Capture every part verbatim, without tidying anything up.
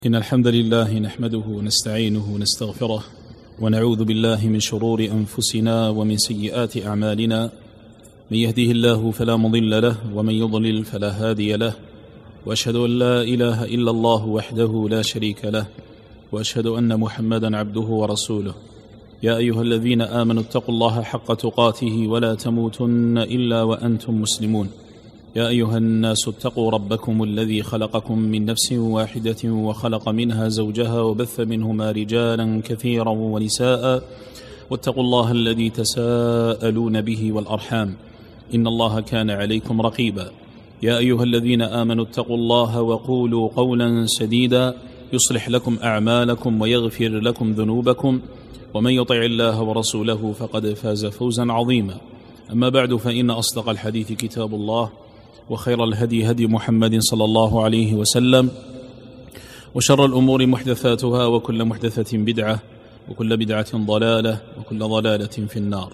إن الحمد لله نحمده ونستعينه ونستغفره ونعوذ بالله من شرور أنفسنا ومن سيئات أعمالنا. من يهده الله فلا مضل له ومن يضلل فلا هادي له، وأشهد أن لا إله إلا الله وحده لا شريك له، وأشهد أن محمدا عبده ورسوله. يا أيها الذين آمنوا اتقوا الله حق تقاته ولا تموتن إلا وأنتم مسلمون. يا أيها الناس اتقوا ربكم الذي خلقكم من نفس واحدة وخلق منها زوجها وبث منهما رجالا كثيرا ونساء، واتقوا الله الذي تساءلون به والأرحام إن الله كان عليكم رقيبا. يا أيها الذين آمنوا اتقوا الله وقولوا قولا سديدا يصلح لكم أعمالكم ويغفر لكم ذنوبكم، ومن يطع الله ورسوله فقد فاز فوزا عظيما. أما بعد، فإن أصدق الحديث كتاب الله، وخير الهدي هدي محمد صلى الله عليه وسلم، وشر الأمور محدثاتها، وكل محدثة بدعة، وكل بدعة ضلالة، وكل ضلالة في النار.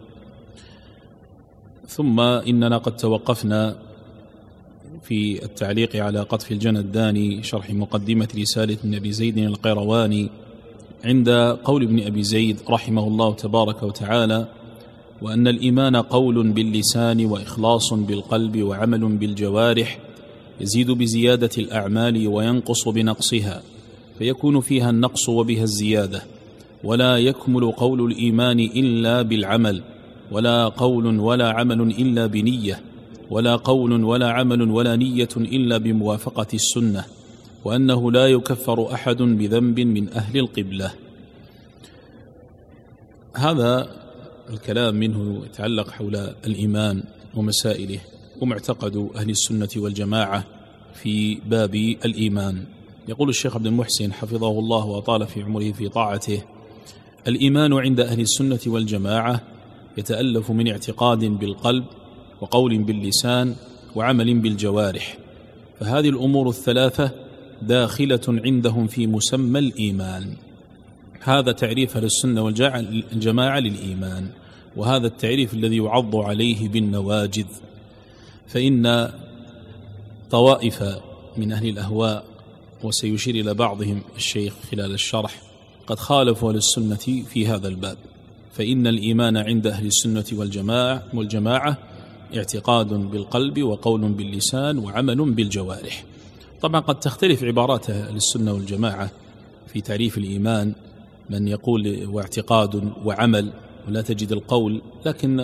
ثم إننا قد توقفنا في التعليق على قطف الجنى الداني شرح مقدمة رسالة ابن أبي زيد القيرواني عند قول ابن أبي زيد رحمه الله تبارك وتعالى: وأن الإيمان قول باللسان وإخلاص بالقلب وعمل بالجوارح، يزيد بزيادة الأعمال وينقص بنقصها، فيكون فيها النقص وبها الزيادة. ولا يكمل قول الإيمان إلا بالعمل، ولا قول ولا عمل إلا بنية، ولا قول ولا عمل ولا نية إلا بموافقة السنة، وأنه لا يكفر أحد بذنب من أهل القبلة. هذا الكلام منه يتعلق حول الإيمان ومسائله ومعتقد أهل السنة والجماعة في باب الإيمان. يقول الشيخ عبد المحسن حفظه الله وأطال في عمره في طاعته: الإيمان عند أهل السنة والجماعة يتألف من اعتقاد بالقلب، وقول باللسان، وعمل بالجوارح، فهذه الأمور الثلاثة داخلة عندهم في مسمى الإيمان. هذا تعريف للسنة والجماعة للإيمان، وهذا التعريف الذي يعض عليه بالنواجذ. فإن طوائف من أهل الأهواء، وسيشير إلى بعضهم الشيخ خلال الشرح، قد خالفوا للسنة في هذا الباب. فإن الإيمان عند أهل السنة والجماعة, والجماعة اعتقاد بالقلب، وقول باللسان، وعمل بالجوارح. طبعا قد تختلف عبارات أهل السنة والجماعة في تعريف الإيمان، من يقول واعتقاد وعمل ولا تجد القول، لكن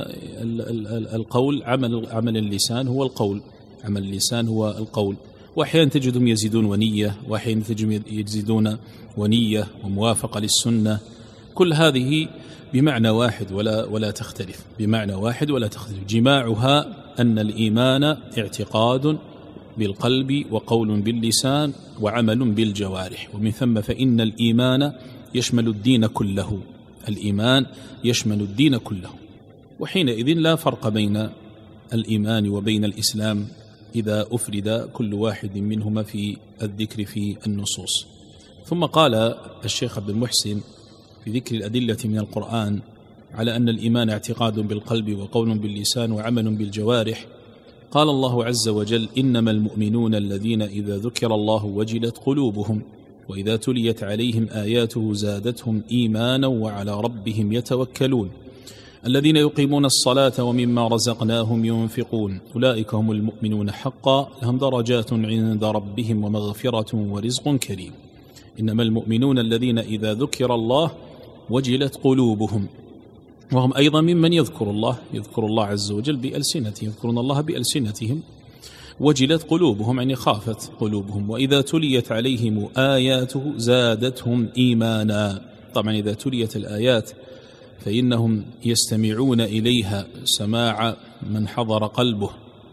القول عمل عمل اللسان هو القول، عمل اللسان هو القول. وأحيانا تجدهم يزيدون ونية، وأحيانا تجدهم يزيدون ونية وموافقة للسنة. كل هذه بمعنى واحد ولا ولا تختلف، بمعنى واحد ولا تختلف. جماعها أن الإيمان اعتقاد بالقلب، وقول باللسان، وعمل بالجوارح. ومن ثم فإن الإيمان يشمل الدين كله، الإيمان يشمل الدين كله. وحينئذ لا فرق بين الإيمان وبين الإسلام إذا أفرد كل واحد منهما في الذكر في النصوص. ثم قال الشيخ عبد المحسن في ذكر الأدلة من القرآن على أن الإيمان اعتقاد بالقلب، وقول باللسان، وعمل بالجوارح، قال الله عز وجل: إنما المؤمنون الذين إذا ذكر الله وجلت قلوبهم وإذا تليت عليهم آياته زادتهم إيمانا وعلى ربهم يتوكلون الذين يقيمون الصلاة ومما رزقناهم ينفقون أولئك هم المؤمنون حقا لهم درجات عند ربهم ومغفرة ورزق كريم. إنما المؤمنون الذين إذا ذكر الله وجلت قلوبهم، وهم أيضا ممن يذكر الله يذكر الله عز وجل بألسنتهم، يذكرون الله بألسنتهم. وجلت قلوبهم يعني خافت قلوبهم. وإذا تليت عليهم آياته زادتهم إيمانا. طبعا إذا تليت الآيات فإنهم يستمعون إليها سماع من حضر قلبه،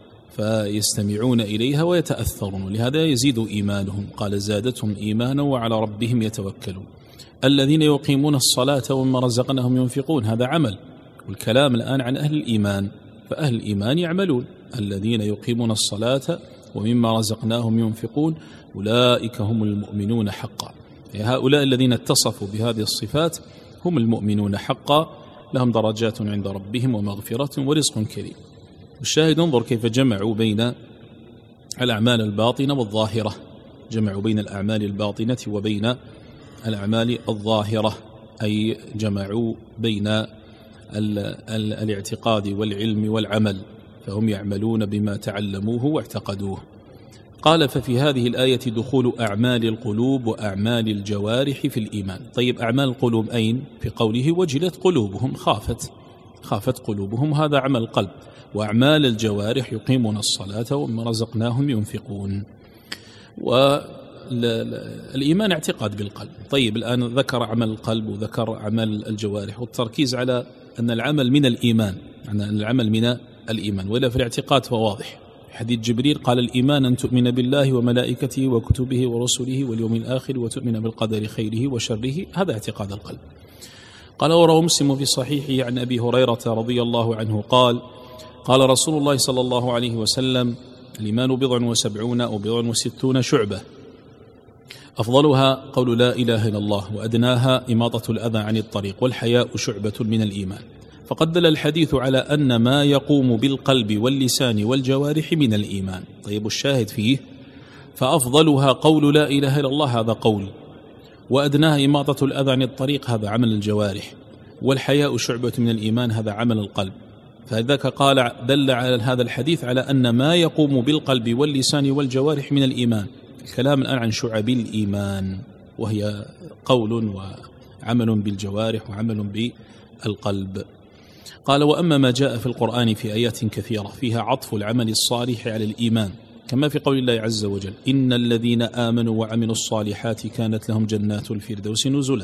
فيستمعون إليها ويتأثرون، لهذا يزيد إيمانهم. قال: زادتهم إيمانا وعلى ربهم يتوكلون الذين يقيمون الصلاة ومما رزقناهم ينفقون. هذا عمل، والكلام الآن عن أهل الإيمان، فأهل الإيمان يعملون. الذين يقيمون الصلاة ومما رزقناهم ينفقون أولئك هم المؤمنون حقا. هؤلاء الذين اتصفوا بهذه الصفات هم المؤمنون حقا لهم درجات عند ربهم ومغفرة ورزق كريم. الشاهد انظر كيف جمعوا بين الأعمال الباطنة والظاهرة، جمعوا بين الأعمال الباطنة وبين الأعمال الظاهرة، أي جمعوا بين ال ال الاعتقاد والعلم والعمل، فهم يعملون بما تعلموه واعتقدوه. قال: ففي هذه الآية دخول أعمال القلوب وأعمال الجوارح في الإيمان. طيب، أعمال القلوب أين؟ في قوله: وجلت قلوبهم، خافت خافت قلوبهم، هذا عمل القلب. وأعمال الجوارح: يقيمون الصلاة ومما رزقناهم ينفقون. والإيمان اعتقاد بالقلب. طيب، الآن ذكر عمل القلب وذكر عمل الجوارح، والتركيز على أن العمل من الإيمان، أن العمل من الإيمان، وإلا في الاعتقاد فواضح. حديث جبريل قال: الإيمان أن تؤمن بالله وملائكته وكتبه ورسله واليوم الآخر وتؤمن بالقدر خيره وشره، هذا اعتقاد القلب. قال: وروى مسلم في صحيحه عن أبي هريرة رضي الله عنه قال: قال رسول الله صلى الله عليه وسلم: الإيمان بضع وسبعون أو بضع وستون شعبة، أفضلها قول لا إله إلا الله، وأدناها إماطة الأذى عن الطريق، والحياء شعبة من الإيمان. فقد دل الحديث على أن ما يقوم بالقلب واللسان والجوارح من الإيمان. طيب، الشاهد فيه: فأفضلها قول لا إله إلا الله، هذا قول، وأدناها إماطة الأذى عن الطريق، هذا عمل الجوارح، والحياء شعبة من الإيمان، هذا عمل القلب. فذاك قال دل على هذا الحديث على أن ما يقوم بالقلب واللسان والجوارح من الإيمان. الكلام الآن عن شعب الإيمان، وهي قول وعمل بالجوارح وعمل بالقلب. قال: وأما ما جاء في القرآن في آيات كثيرة فيها عطف العمل الصالح على الإيمان، كما في قول الله عز وجل: إن الذين آمنوا وعملوا الصالحات كانت لهم جنات الفردوس نزلا،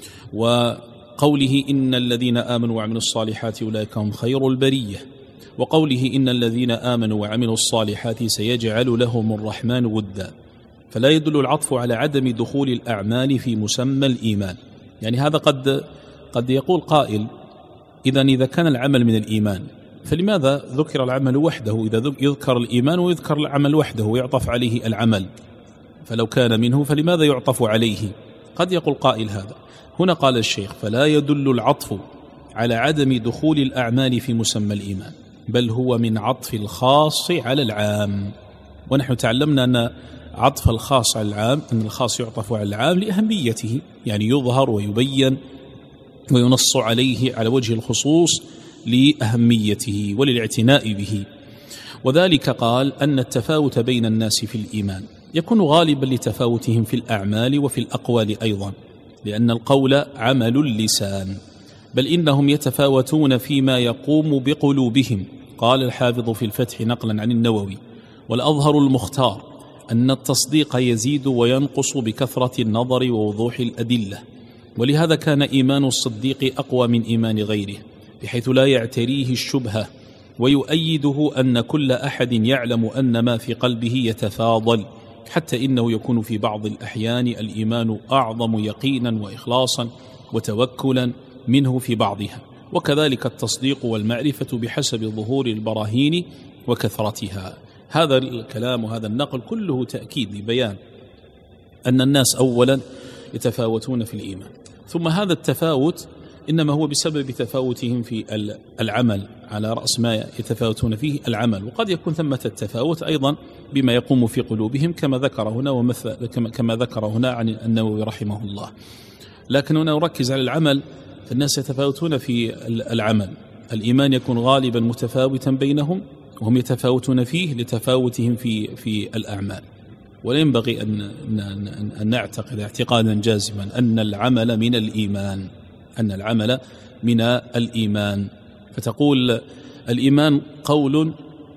وقوله: إن الذين آمنوا وعملوا الصالحات أولئك هم خير البرية، وقوله: إن الذين آمنوا وعملوا الصالحات سيجعل لهم الرحمن ودا. فلا يدل العطف على عدم دخول الأعمال في مسمى الإيمان. يعني هذا قد قد يقول قائل: إذن إذا كان العمل من الإيمان فلماذا ذكر العمل وحده؟ إذا يذكر الإيمان ويذكر العمل وحده ويعطف عليه العمل، فلو كان منه فلماذا يعطف عليه؟ قد يقول قائل هذا. هنا قال الشيخ: فلا يدل العطف على عدم دخول الأعمال في مسمى الإيمان، بل هو من عطف الخاص على العام. ونحن تعلمنا أن عطف الخاص على العام، أن الخاص يعطف على العام لأهميته، يعني يظهر ويبين وينص عليه على وجه الخصوص لأهميته وللاعتناء به. وذلك قال أن التفاوت بين الناس في الإيمان يكون غالبا لتفاوتهم في الأعمال وفي الأقوال أيضا، لأن القول عمل اللسان، بل إنهم يتفاوتون فيما يقوم بقلوبهم. قال الحافظ في الفتح نقلا عن النووي: والأظهر المختار أن التصديق يزيد وينقص بكثرة النظر ووضوح الأدلة، ولهذا كان إيمان الصديق أقوى من إيمان غيره، بحيث لا يعتريه الشبهة، ويؤيده أن كل أحد يعلم أن ما في قلبه يتفاضل، حتى إنه يكون في بعض الأحيان الإيمان أعظم يقينا وإخلاصا وتوكلا منه في بعضها، وكذلك التصديق والمعرفة بحسب ظهور البراهين وكثرتها. هذا الكلام وهذا النقل كله تأكيد لبيان أن الناس أولا يتفاوتون في الإيمان، ثم هذا التفاوت إنما هو بسبب تفاوتهم في العمل، على رأس ما يتفاوتون فيه العمل، وقد يكون ثمة التفاوت أيضا بما يقوم في قلوبهم كما ذكر هنا ومثل كما ذكر هنا عن النووي رحمه الله. لكن هنا نركز على العمل، فالناس يتفاوتون في العمل، الإيمان يكون غالبا متفاوتا بينهم وهم يتفاوتون فيه لتفاوتهم في في الأعمال. ولا ينبغي أن أن نعتقد اعتقادا جازما أن العمل من الإيمان، أن العمل من الإيمان، فتقول الإيمان قول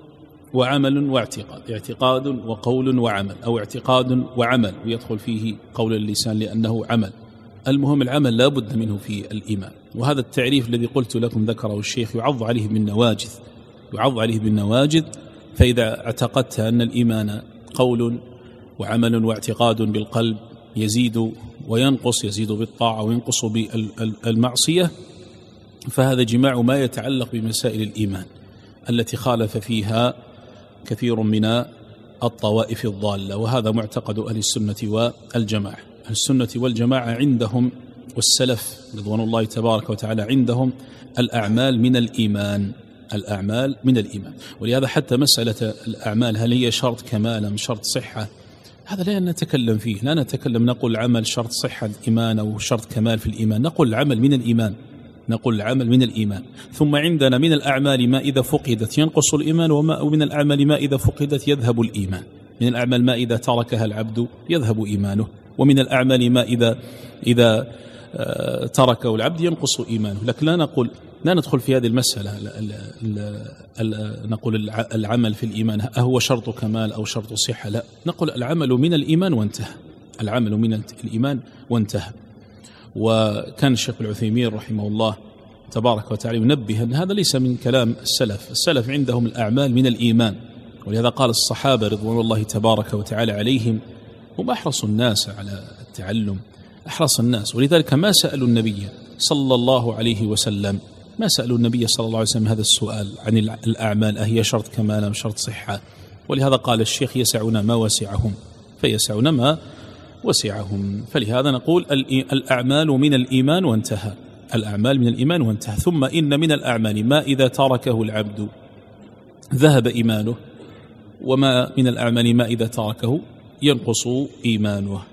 وعمل واعتقاد، اعتقاد وقول وعمل، أو اعتقاد وعمل ويدخل فيه قول اللسان لأنه عمل. المهم العمل لا بد منه في الإيمان. وهذا التعريف الذي قلت لكم ذكره الشيخ يعض عليه بالنواجذ، يعض عليه بالنواجذ. فإذا اعتقدت أن الإيمان قول وعمل واعتقاد بالقلب يزيد وينقص، يزيد بالطاعة وينقص بالمعصية، فهذا جماع ما يتعلق بمسائل الإيمان التي خالف فيها كثير من الطوائف الضالة. وهذا معتقد أهل السنة والجماعة. أهل السنة والجماعة عندهم والسلف رضوان الله تبارك وتعالى عندهم الأعمال من الإيمان، الأعمال من الإيمان. ولهذا حتى مسألة الأعمال هل هي شرط كمال أم شرط صحة هذا لا نتكلم فيه، لا نتكلم نقول العمل شرط صحة الإيمان أو شرط كمال في الإيمان، نقول العمل من الإيمان، نقول العمل من الإيمان. ثم عندنا من الأعمال ما إذا فقدت ينقص الإيمان، ومن الأعمال ما إذا فقدت يذهب الإيمان. من الأعمال ما إذا تركها العبد يذهب إيمانه، ومن الأعمال ما إذا إذا تركه العبد ينقص إيمانه. لكن لا نقول لا ندخل في هذه المسألة ال ال ال نقول العمل في الإيمان أهو شرط كمال أو شرط صحة، لا، نقول العمل من الإيمان وانتهى، العمل من الإيمان وانتهى. وكان الشيخ العثيمين رحمه الله تبارك وتعالى ينبه أن هذا ليس من كلام السلف، السلف عندهم الأعمال من الإيمان، ولهذا قال الصحابة رضوان الله تبارك وتعالى عليهم هم أحرص الناس على التعلم، أحرص الناس، ولذلك ما سألوا النبي صلى الله عليه وسلم ما سألوا النبي صلى الله عليه وسلم هذا السؤال عن الأعمال أهي شرط كمال أم شرط صحة. ولهذا قال الشيخ يسعنا ما وسعهم فيسعنا ما وسعهم. فلهذا نقول الأعمال من الإيمان وانتهى، الأعمال من الإيمان وانتهى. ثم إن من الأعمال ما إذا تركه العبد ذهب إيمانه، وما من الأعمال ما إذا تركه ينقص إيمانه.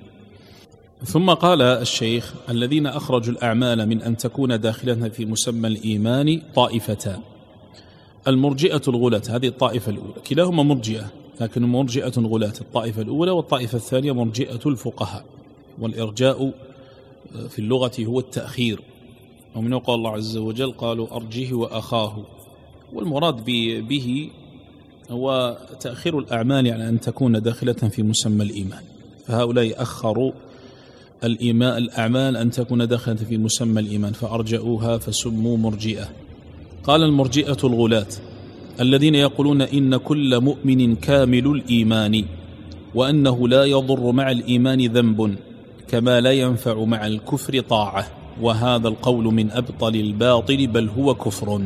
ثم قال الشيخ الذين أخرجوا الأعمال من أن تكون داخلة في مسمى الإيمان طائفتان، المرجئة الغلاة، هذه الطائفة الأولى، كلاهما مرجئة لكن مرجئة غلاة، الطائفة الأولى، والطائفة الثانية مرجئة الفقهاء. والإرجاء في اللغة هو التأخير، ومن قال الله عز وجل قالوا أرجه وأخاه، والمراد به هو تأخير الأعمال على أن تكون داخلة في مسمى الإيمان. فهؤلاء أخروا الإيمان الأعمال أن تكون داخلة في مسمى الإيمان فأرجأوها فسموا مرجئة. قال المرجئة الغلاة الذين يقولون إن كل مؤمن كامل الإيمان، وأنه لا يضر مع الإيمان ذنب كما لا ينفع مع الكفر طاعة، وهذا القول من أبطل الباطل بل هو كفر.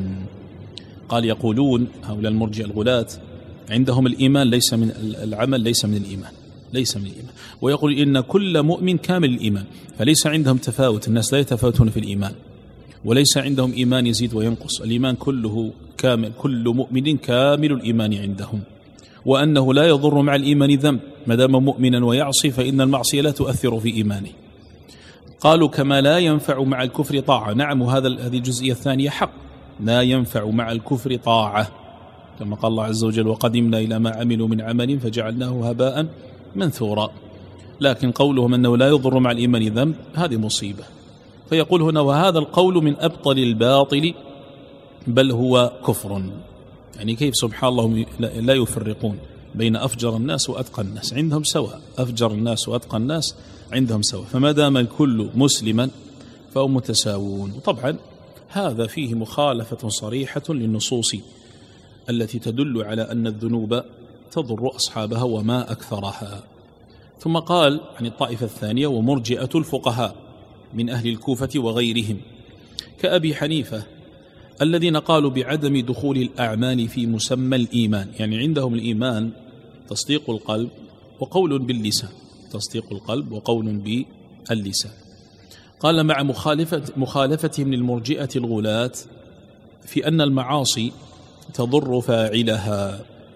قال يقولون هؤلاء المرجئة الغلاة عندهم الإيمان ليس من العمل، ليس من الإيمان، ليس من الإيمان، ويقول إن كل مؤمن كامل الإيمان، فليس عندهم تفاوت، الناس لا يتفاوتون في الإيمان، وليس عندهم إيمان يزيد وينقص، الإيمان كله كامل، كل مؤمن كامل الإيمان عندهم، وأنه لا يضر مع الإيمان ذنب، ما دام مؤمنا ويعصي فإن المعصية لا تؤثر في إيمانه. قالوا كما لا ينفع مع الكفر طاعة، نعم، هذا هذه الجزئية الثانية حق، لا ينفع مع الكفر طاعة، كما قال الله عز وجل وقدمنا إلى ما عملوا من عمل فجعلناه هباء منثورا. لكن قولهم أنه لا يضر مع الإيمان ذنب هذه مصيبة. فيقول هنا وهذا القول من أبطل الباطل بل هو كفر. يعني كيف سبحان الله لا يفرقون بين أفجر الناس وأتقى الناس، عندهم سواء، أفجر الناس وأتقى الناس عندهم سواء، فما دام الكل مسلما فهم متساوون. طبعا هذا فيه مخالفة صريحة للنصوص التي تدل على أن الذنوب تضر أصحابها وما أكثرها. ثم قال عن الطائفة الثانية ومرجئة الفقهاء من أهل الكوفة وغيرهم كأبي حنيفة الذين قالوا بعدم دخول الأعمال في مسمى الإيمان، يعني عندهم الإيمان تصديق القلب وقول باللسان، تصديق القلب وقول باللسان. قال مع مخالفة مخالفتهم للمرجئة الغلاة في أن المعاصي تضر فاعلها،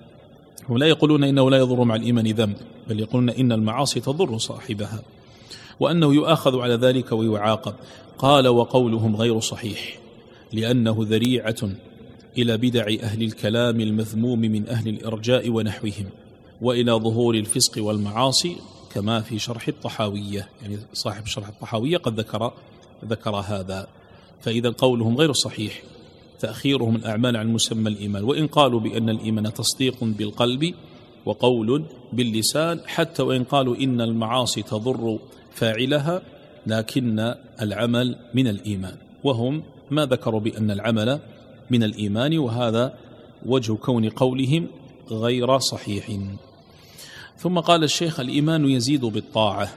هم لا يقولون إنه لا يضر مع الإيمان ذنب، بل يقولون إن المعاصي تضر صاحبها وأنه يؤاخذ على ذلك ويعاقب. قال وقولهم غير صحيح لأنه ذريعة إلى بدع أهل الكلام المذموم من أهل الإرجاء ونحوهم، وإلى ظهور الفسق والمعاصي كما في شرح الطحاوية، يعني صاحب شرح الطحاوية قد ذكر ذكر هذا. فإذا قولهم غير صحيح تأخيرهم الأعمال عن مسمى الإيمان، وإن قالوا بأن الإيمان تصديق بالقلب وقول باللسان، حتى وإن قالوا إن المعاصي تضر فاعلها، لكن العمل من الإيمان، وهم ما ذكروا بأن العمل من الإيمان، وهذا وجه كون قولهم غير صحيح. ثم قال الشيخ الإيمان يزيد بالطاعة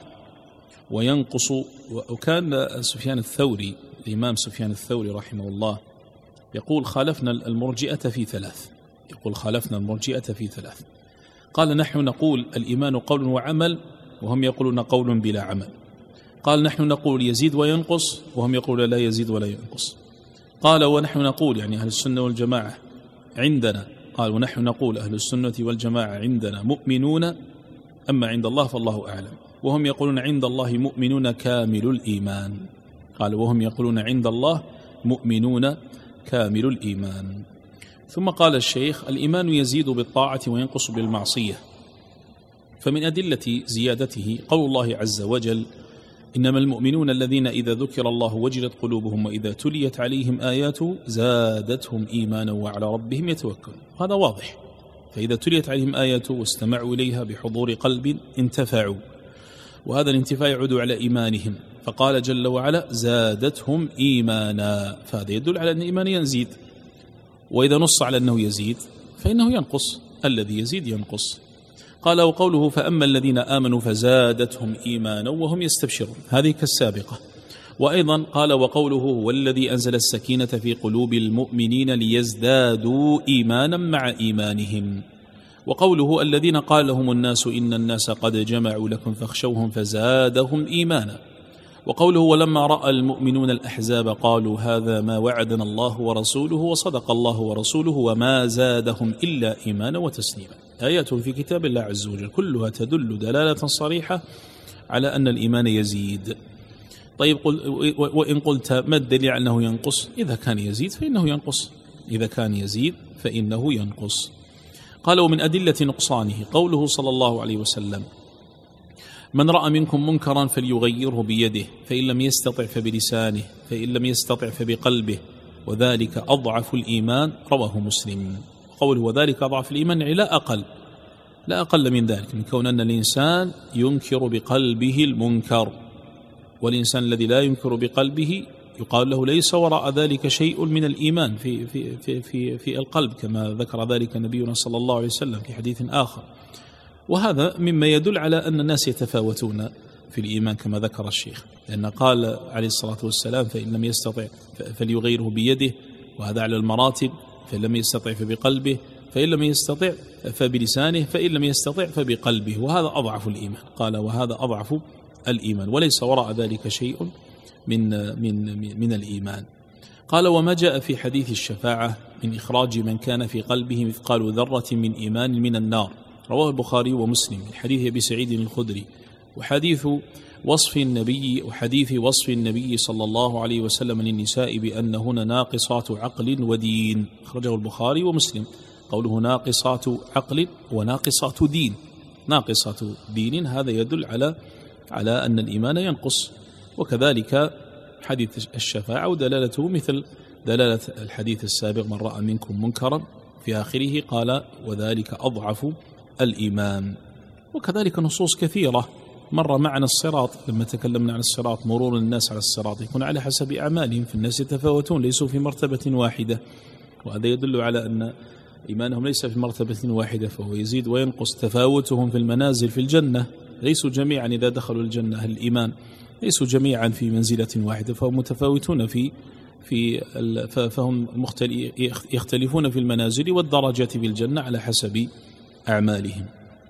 وينقص. وكان سفيان الثوري الإمام سفيان الثوري رحمه الله يقول خالفنا المرجئة في ثلاث، يقول خالفنا المرجئة في ثلاث. قال نحن نقول الإيمان قول وعمل، وهم يقولون قول بلا عمل. قال نحن نقول يزيد وينقص، وهم يقولون لا يزيد ولا ينقص. قال ونحن نقول يعني أهل السنة والجماعة عندنا، قال ونحن نقول أهل السنة والجماعة عندنا مؤمنون أما عند الله فالله أعلم. وهم يقولون عند الله مؤمنون كامل الإيمان. قال وهم يقولون عند الله مؤمنون كامل الإيمان. ثم قال الشيخ الإيمان يزيد بالطاعة وينقص بالمعصية. فمن أدلة زيادته قول الله عز وجل إنما المؤمنون الذين إذا ذكر الله وجلت قلوبهم وإذا تليت عليهم آياته زادتهم إيمانا وعلى ربهم يتوكلون. هذا واضح. فإذا تليت عليهم آياته واستمعوا إليها بحضور قلب انتفعوا، وهذا الانتفاع يعود على إيمانهم. فقال جل وعلا زادتهم إيمانا، فهذا يدل على أن الإيمان يزيد. وإذا نص على أنه يزيد فإنه ينقص، الذي يزيد ينقص. قال وقوله فأما الذين آمنوا فزادتهم إيمانا وهم يستبشرون، هذه كالسابقة. وأيضا قال وقوله هو الذي أنزل السكينة في قلوب المؤمنين ليزدادوا إيمانا مع إيمانهم. وقوله الذين قال لهم الناس إن الناس قد جمعوا لكم فاخشوهم فزادهم إيمانا. وقوله ولما رأى المؤمنون الأحزاب قالوا هذا ما وعدنا الله ورسوله وصدق الله ورسوله وما زادهم إلا إيمانا وتسليما. آيات في كتاب الله عز وجل كلها تدل دلالة صريحة على أن الإيمان يزيد. طيب قل وإن قلت ما الدليل على أنه ينقص؟ إذا كان يزيد فإنه ينقص، إذا كان يزيد فإنه ينقص. قال ومن أدلة نقصانه قوله صلى الله عليه وسلم من رأى منكم منكرا فليغيره بيده فإن لم يستطع فبلسانه فإن لم يستطع فبقلبه وذلك أضعف الإيمان، رواه مسلم. قوله وذلك أضعف الإيمان يعني لا أقل لا أقل من ذلك، من كون أن الإنسان ينكر بقلبه المنكر، والإنسان الذي لا ينكر بقلبه يقال له ليس وراء ذلك شيء من الإيمان في, في, في, في, في القلب، كما ذكر ذلك نبينا صلى الله عليه وسلم في حديث آخر. وهذا مما يدل على أن الناس يتفاوتون في الإيمان كما ذكر الشيخ، لأن قال عليه الصلاة والسلام فإن لم يستطع فليغيره بيده، وهذا على المراتب، فإن لم يستطع فبقلبه، فإن لم يستطع فبلسانه، فإن لم يستطع فبقلبه، وهذا أضعف الإيمان. قال وهذا أضعف الإيمان وليس وراء ذلك شيء من, من, من الإيمان. قال وما جاء في حديث الشفاعة من إخراج من كان في قلبه مثقال ذرة من إيمان من النار، رواه البخاري ومسلم من حديث أبي سعيد الخدري. وحديث وصف النبي وحديث وصف النبي صلى الله عليه وسلم للنساء بأنهن ناقصات عقل ودين، أخرجه البخاري ومسلم. قوله ناقصات عقل وناقصات دين، ناقصات دين هذا يدل على على أن الإيمان ينقص. وكذلك حديث الشفاعة ودلالته مثل دلالة الحديث السابق من رأى منكم منكرا في آخره قال وذلك أضعف الإيمان. وكذلك نصوص كثيرة مر معنا الصراط، لما تكلمنا عن الصراط مرور الناس على الصراط يكون على حسب أعمالهم، فالناس يتفاوتون ليسوا في مرتبة واحدة، وهذا يدل على أن إيمانهم ليس في مرتبة واحدة فهو يزيد وينقص. تفاوتهم في المنازل في الجنة، ليسوا جميعا إذا دخلوا الجنة أهل الإيمان ليسوا جميعا في منزلة واحدة، فهم متفاوتون في في فهم يختلفون في المنازل والدرجات في الجنة على حسب أعمالهم.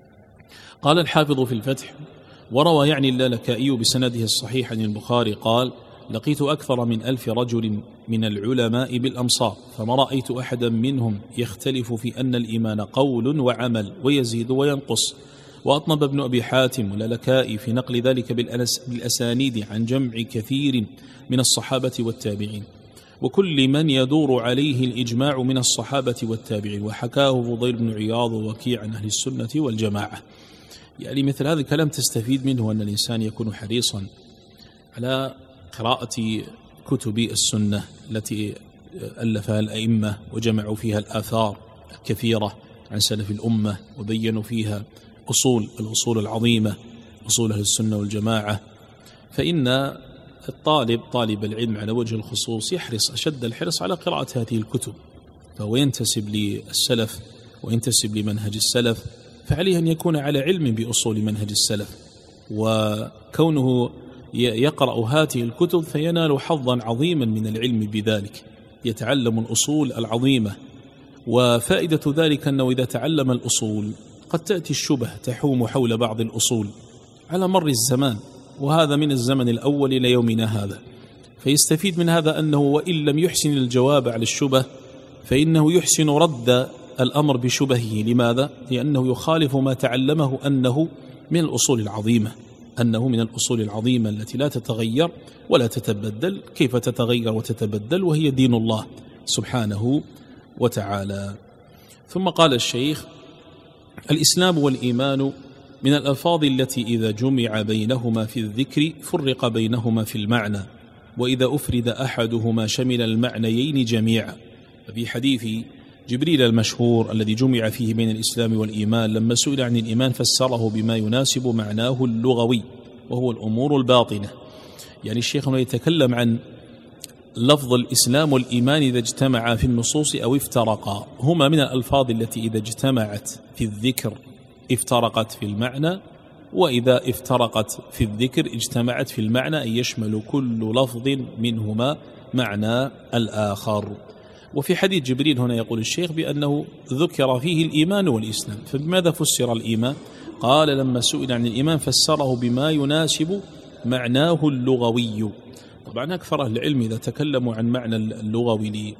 قال الحافظ في الفتح وروى يعني اللالكائي بسنده الصحيح عن البخاري قال لقيت أكثر من ألف رجل من العلماء بالأمصار فما رأيت أحدا منهم يختلف في أن الإيمان قول وعمل ويزيد وينقص. وأطنب ابن أبي حاتم واللالكائي في نقل ذلك بالأسانيد عن جمع كثير من الصحابة والتابعين وكل من يدور عليه الإجماع من الصحابة والتابعين، وحكاه فضيل بن عياض ووكيع عن أهل السنة والجماعة. يعني مثل هذا الكلام تستفيد منه أن الإنسان يكون حريصا على قراءة كتب السنة التي ألفها الأئمة وجمعوا فيها الآثار الكثيرة عن سلف الأمة وبينوا فيها أصول الأصول العظيمة أصول أهل السنة والجماعة. فإن الطالب طالب العلم على وجه الخصوص يحرص أشد الحرص على قراءة هذه الكتب، فهو ينتسب للسلف وينتسب لمنهج السلف، فعليه أن يكون على علم بأصول منهج السلف، وكونه يقرأ هذه الكتب فينال حظا عظيما من العلم بذلك، يتعلم الأصول العظيمة. وفائدة ذلك أنه إذا تعلم الأصول قد تأتي الشبه تحوم حول بعض الأصول على مر الزمان، وهذا من الزمن الأول إلى يومنا هذا، فيستفيد من هذا أنه وإن لم يحسن الجواب على الشبه فإنه يحسن رد الأمر بشبهه. لماذا؟ لأنه يخالف ما تعلمه أنه من الأصول العظيمة، أنه من الأصول العظيمة التي لا تتغير ولا تتبدل. كيف تتغير وتتبدل وهي دين الله سبحانه وتعالى. ثم قال الشيخ: الإسلام والإيمان من الألفاظ التي إذا جمع بينهما في الذكر فرق بينهما في المعنى، وإذا أفرد أحدهما شمل المعنيين جميعا. ففي حديث جبريل المشهور الذي جمع فيه بين الإسلام والإيمان لما سئل عن الإيمان فسره بما يناسب معناه اللغوي وهو الأمور الباطنة. يعني الشيخ يتكلم عن لفظ الإسلام والإيمان إذا اجتمعا في النصوص أو افترقا، هما من الألفاظ التي إذا اجتمعت في الذكر افترقت في المعنى، وإذا افترقت في الذكر اجتمعت في المعنى، أي يشمل كل لفظ منهما معنى الآخر. وفي حديث جبريل هنا يقول الشيخ بأنه ذكر فيه الإيمان والإسلام. فبماذا فسر الإيمان؟ قال لما سئل عن الإيمان فسره بما يناسب معناه اللغوي. طبعا أكثر أهل العلم إذا تكلموا عن معنى اللغوي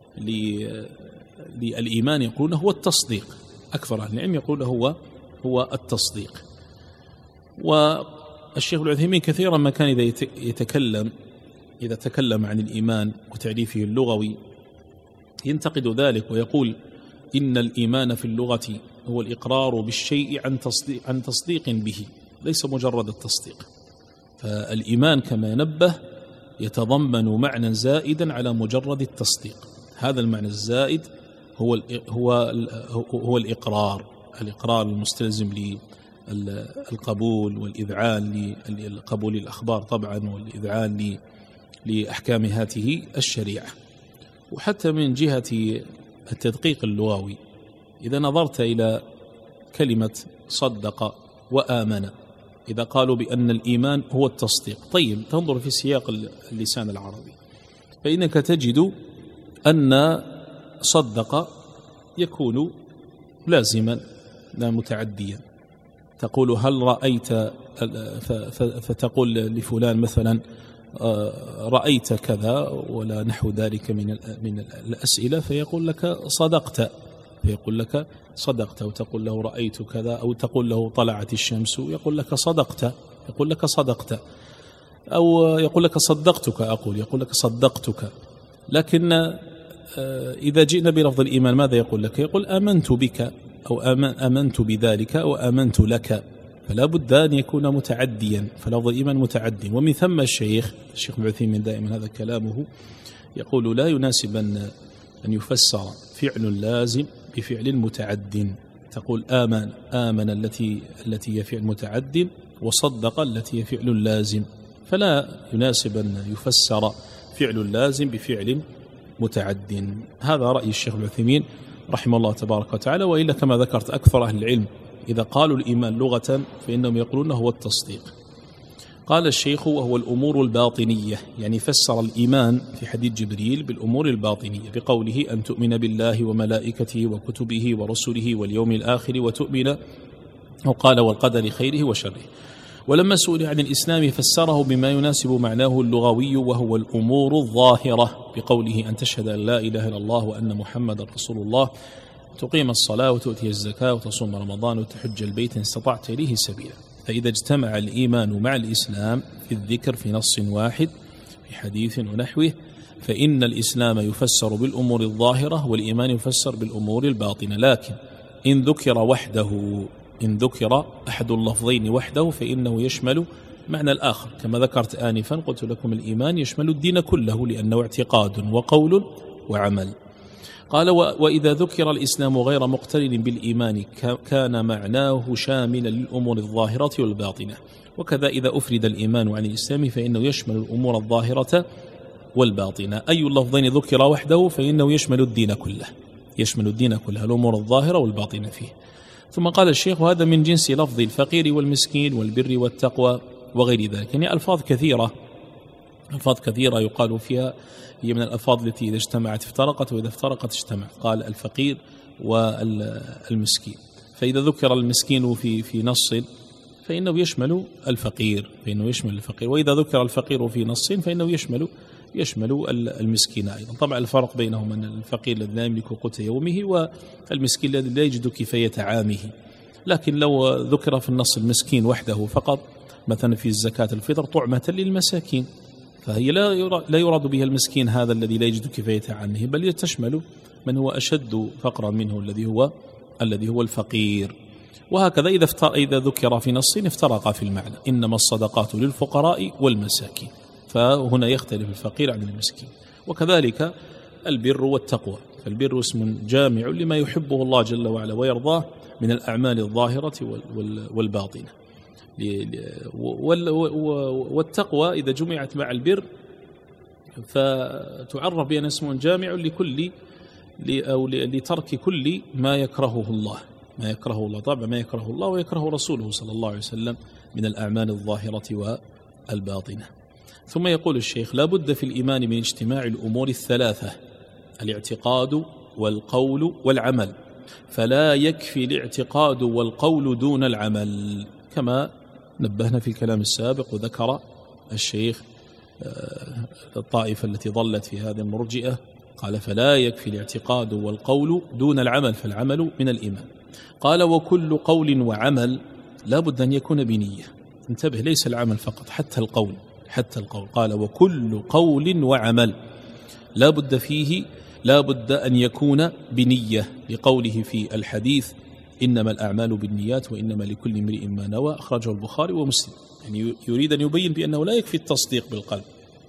للإيمان يقولون هو التصديق. أكثر أهل العلم يقول هو هو التصديق. والشيخ العثيمين كثيرا ما كان إذا يتكلم إذا تكلم عن الإيمان وتعريفه اللغوي ينتقد ذلك ويقول إن الإيمان في اللغة هو الإقرار بالشيء عن تصديق, عن تصديق به، ليس مجرد التصديق. فالإيمان كما نبه يتضمن معنى زائدا على مجرد التصديق. هذا المعنى الزائد هو هو هو الإقرار الإقرار المستلزم للقبول والإذعان لقبول الأخبار طبعا والإذعان لأحكام هذه الشريعة. وحتى من جهة التدقيق اللغوي إذا نظرت إلى كلمة صدق وآمن، إذا قالوا بأن الإيمان هو التصديق، طيب تنظر في سياق اللسان العربي فإنك تجد أن صدق يكون لازما لا متعديا. تقول هل رأيت، فتقول لفلان مثلا رأيت كذا ولا نحو ذلك من من الأسئلة، فيقول لك صدقت، فيقول لك صدقت، وتقول له رأيت كذا، أو تقول له طلعت الشمس يقول لك صدقت، يقول لك صدقت، أو يقول لك صدقتك، أقول يقول لك صدقتك. لكن إذا جئنا بلفظ الإيمان ماذا يقول لك؟ يقول آمنت بك، أو آمنت بذلك، أو آمنت لك. فلا بد أن يكون متعديا، فلفظ الإيمان متعدي. ومن ثم الشيخ الشيخ ابن عثيمين دائما هذا كلامه يقول لا يناسب أن أن يفسر فعل لازم بفعل متعد. تقول آمن آمن التي التي هي فعل متعد، وصدق التي هي فعل لازم، فلا يناسب أن يفسر فعل لازم بفعل متعد. هذا رأي الشيخ ابن عثيمين رحمه الله تبارك وتعالى. وإلا كما ذكرت أكثر أهل العلم إذا قالوا الإيمان لغة فإنهم يقولون هو التصديق. قال الشيخ وهو الأمور الباطنية، يعني فسر الإيمان في حديث جبريل بالأمور الباطنية بقوله أن تؤمن بالله وملائكته وكتبه ورسله واليوم الآخر وتؤمن، وقال والقدر خيره وشره. ولما سئل عن الإسلام فسره بما يناسب معناه اللغوي وهو الأمور الظاهرة بقوله أن تشهد أن لا إله إلا الله وأن محمد رسول الله، تقيم الصلاة وتؤتي الزكاة وتصوم رمضان وتحج البيت إن استطعت إليه سبيلا. فإذا اجتمع الإيمان مع الإسلام في الذكر في نص واحد في حديث ونحوه فإن الإسلام يفسر بالأمور الظاهرة والإيمان يفسر بالأمور الباطنة. لكن إن ذكر وحده إن ذكر أحد اللفظين وحده فإنه يشمل معنى الآخر، كما ذكرت آنفا قلت لكم الإيمان يشمل الدين كله لأنه اعتقاد وقول وعمل. قال وإذا ذكر الإسلام غير مقترن بالإيمان كان معناه شاملا للأمور الظاهرة والباطنة. وكذا إذا أفرد الإيمان عن الإسلام فإنه يشمل الأمور الظاهرة والباطنة. أي اللفظين ذكر وحده فإنه يشمل الدين كله، يشمل الدين كله، الأمور الظاهرة والباطنة فيه. ثم قال الشيخ وهذا من جنس لفظ الفقير والمسكين والبر والتقوى وغير ذلك. يعني ألفاظ كثيرة ألفاظ كثيرة يقال فيها هي من الألفاظ التي إذا اجتمعت افترقت وإذا افترقت اجتمعت. قال الفقير والمسكين، فإذا ذكر المسكين في في نص فإنه يشمل الفقير فإنه يشمل الفقير، وإذا ذكر الفقير في نص فإنه يشمل يشمل المسكين أيضا. طبعا الفرق بينهم أن الفقير الذي لا يملك قوت يومه والمسكين الذي لا يجد كفاية عامه. لكن لو ذكر في النص المسكين وحده فقط مثلا في الزكاة الفطر طعمة للمساكين، فهي لا يراد بها المسكين هذا الذي لا يجد كفاية عنه، بل تشمل من هو أشد فقرا منه الذي هو الذي هو الفقير. وهكذا إذا إذا ذكر في نص افترق في المعنى، إنما الصدقات للفقراء والمساكين، فهنا يختلف الفقير عن المسكين. وكذلك البر والتقوى، فالبر اسم جامع لما يحبه الله جل وعلا ويرضاه من الأعمال الظاهرة والباطنة. والتقوى إذا جمعت مع البر فتعرف بأن اسم جامع لكل أو لترك كل ما يكرهه الله، ما يكرهه الله طبعا ما يكرهه الله ويكره رسوله صلى الله عليه وسلم من الأعمال الظاهرة والباطنة. ثم يقول الشيخ: لا بد في الإيمان من اجتماع الأمور الثلاثة، الاعتقاد والقول والعمل، فلا يكفي الاعتقاد والقول دون العمل، كما نبهنا في الكلام السابق. وذكر الشيخ الطائفة التي ضلت في هذه المرجئة، قال: فلا يكفي الاعتقاد والقول دون العمل، فالعمل من الإيمان. قال: وكل قول وعمل لا بد أن يكون بنية. انتبه، ليس العمل فقط، حتى القول حتى القول قال: وكل قول وعمل لا بد فيه لا بد أن يكون بنية، لقوله في الحديث: إنما الأعمال بالنيات وإنما لكل امرئ ما نوى، أخرجه البخاري ومسلم. يعني يريد أن يبين بأنه لا يكفي التصديق بالقلب،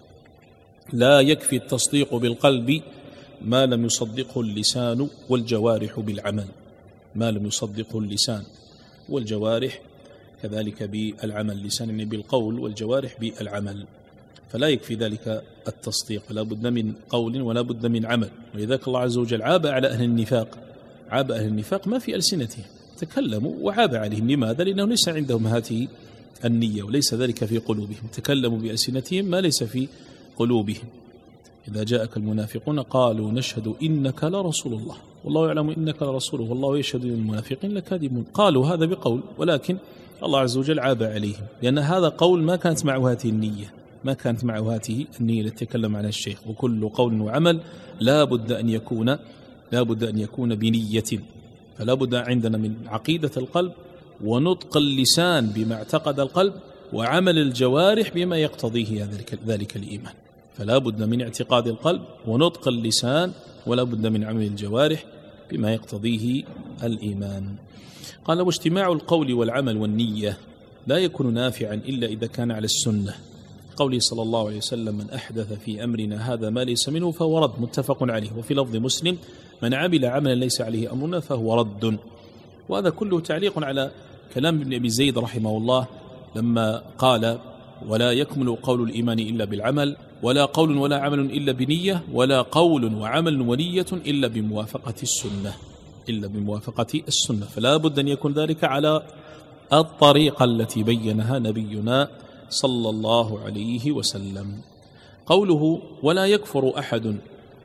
لا يكفي التصديق بالقلب ما لم يصدقه اللسان والجوارح بالعمل، ما لم يصدقه اللسان والجوارح كذلك بالعمل، اللسان بالقول والجوارح بالعمل، فلا يكفي ذلك التصديق، فلا بد من قول ولا بد من عمل. ولذلك الله عز وجل عاب على أهل النفاق، عاب أهل النفاق ما في ألسنتهم، تكلموا وعاب عليهم. لماذا؟ لأنه ليس عندهم هذه النية وليس ذلك في قلوبهم، تكلموا بألسنتهم ما ليس في قلوبهم. إذا جاءك المنافقون قالوا: نشهد إنك لرسول الله والله يعلم إنك لرسوله والله يشهد إن المنافقين لكاذبون. قالوا هذا بقول، ولكن الله عز وجل عاب عليهم، لأن هذا قول ما كانت معه هذه النية، ما كانت معه هذه النية التي تكلم عنها الشيخ. وكل قول وعمل لا بد أن يكون لا بد أن يكون بنية، فلا بد عندنا من عقيدة القلب ونطق اللسان بما اعتقد القلب وعمل الجوارح بما يقتضيه ذلك, ذلك الإيمان. فلا بد من اعتقاد القلب ونطق اللسان ولا بد من عمل الجوارح بما يقتضيه الإيمان. قال: واجتماع القول والعمل والنية لا يكون نافعا إلا إذا كان على السنة، قوله صلى الله عليه وسلم: من أحدث في أمرنا هذا ما ليس منه فهو رد، متفق عليه. وفي لفظ مسلم: من عمل عملا ليس عليه أمرنا فهو رد. وهذا كله تعليق على كلام ابن أبي زيد رحمه الله لما قال: ولا يكمل قول الإيمان إلا بالعمل، ولا قول ولا عمل إلا بنية، ولا قول وعمل ونية إلا بموافقة السنة إلا بموافقة السنة. فلا بد أن يكون ذلك على الطريقة التي بينها نبينا صلى الله عليه وسلم. قوله: ولا يكفر أحد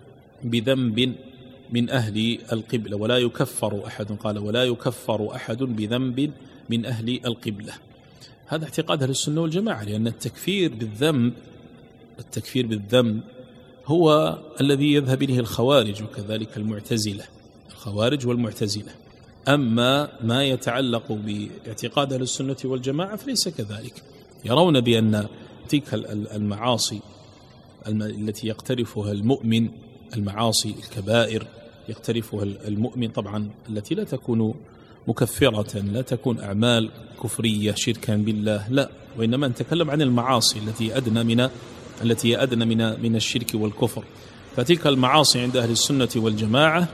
بذنب من أهل القبلة، ولا يكفر أحد، قال: ولا يكفر أحد بذنب من أهل القبلة. هذا اعتقاد أهل السنة والجماعة، لأن التكفير بالذنب التكفير بالذنب هو الذي يذهب إليه الخوارج وكذلك المعتزلة الخوارج والمعتزلة. أما ما يتعلق باعتقاد أهل السنة والجماعة فليس كذلك، يرون بأن تلك المعاصي التي يقترفها المؤمن، المعاصي الكبائر يقترفها المؤمن طبعا التي لا تكون مكفرة، لا تكون أعمال كفرية شركا بالله، لا، وإنما نتكلم عن المعاصي التي أدنى من التي أدنى من من الشرك والكفر. فتلك المعاصي عند أهل السنة والجماعة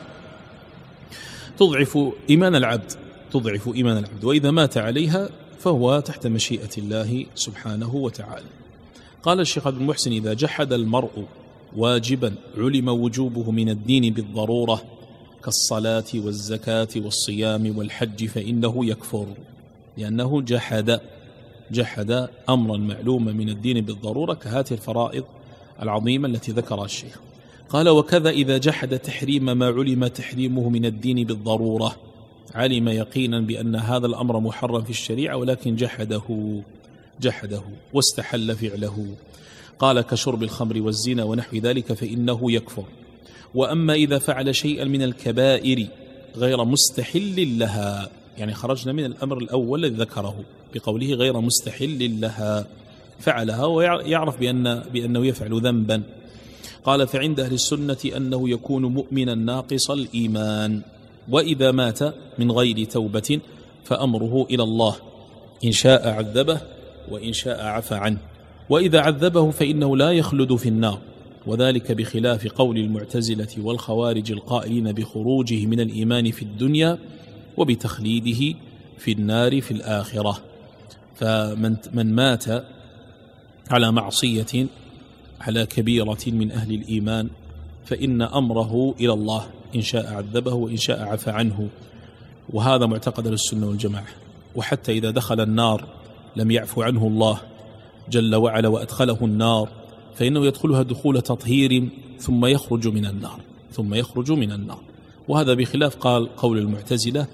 تضعف إيمان العبد تضعف إيمان العبد وإذا مات عليها فهو تحت مشيئة الله سبحانه وتعالى. قال الشيخ عبد المحسن: إذا جحد المرء واجبا علم وجوبه من الدين بالضرورة كالصلاة والزكاة والصيام والحج فإنه يكفر، لأنه جحد جحد أمرا معلوما من الدين بالضرورة كهذه الفرائض العظيمة التي ذكرها الشيخ. قال: وكذا إذا جحد تحريم ما علم تحريمه من الدين بالضرورة، علم يقينا بأن هذا الأمر محرم في الشريعة ولكن جحده جحده واستحل فعله، قال: كشرب الخمر والزنا ونحو ذلك فإنه يكفر. وأما إذا فعل شيئا من الكبائر غير مستحل لها يعني خرجنا من الأمر الأول الذي ذكره بقوله غير مستحل لها، فعلها ويعرف بأن بأنه يفعل ذنبا. قال فعند أهل السنة أنه يكون مؤمنا ناقص الإيمان، وإذا مات من غير توبة فأمره إلى الله، إن شاء عذبه وإن شاء عفى عنه، وإذا عذبه فإنه لا يخلد في النار، وذلك بخلاف قول المعتزلة والخوارج القائلين بخروجه من الإيمان في الدنيا وبتخليده في النار في الآخرة. فمن من مات على معصية على كبيرة من أهل الإيمان فإن أمره إلى الله، إن شاء عذبه وإن شاء عفى عنه، وهذا معتقد السنة والجماعة. وحتى إذا دخل النار لم يعفو عنه الله جل وعلا وأدخله النار فإنه يدخلها دخول تطهير ثم يخرج من النار ثم يخرج من النار وهذا بخلاف قال قول المعتزلة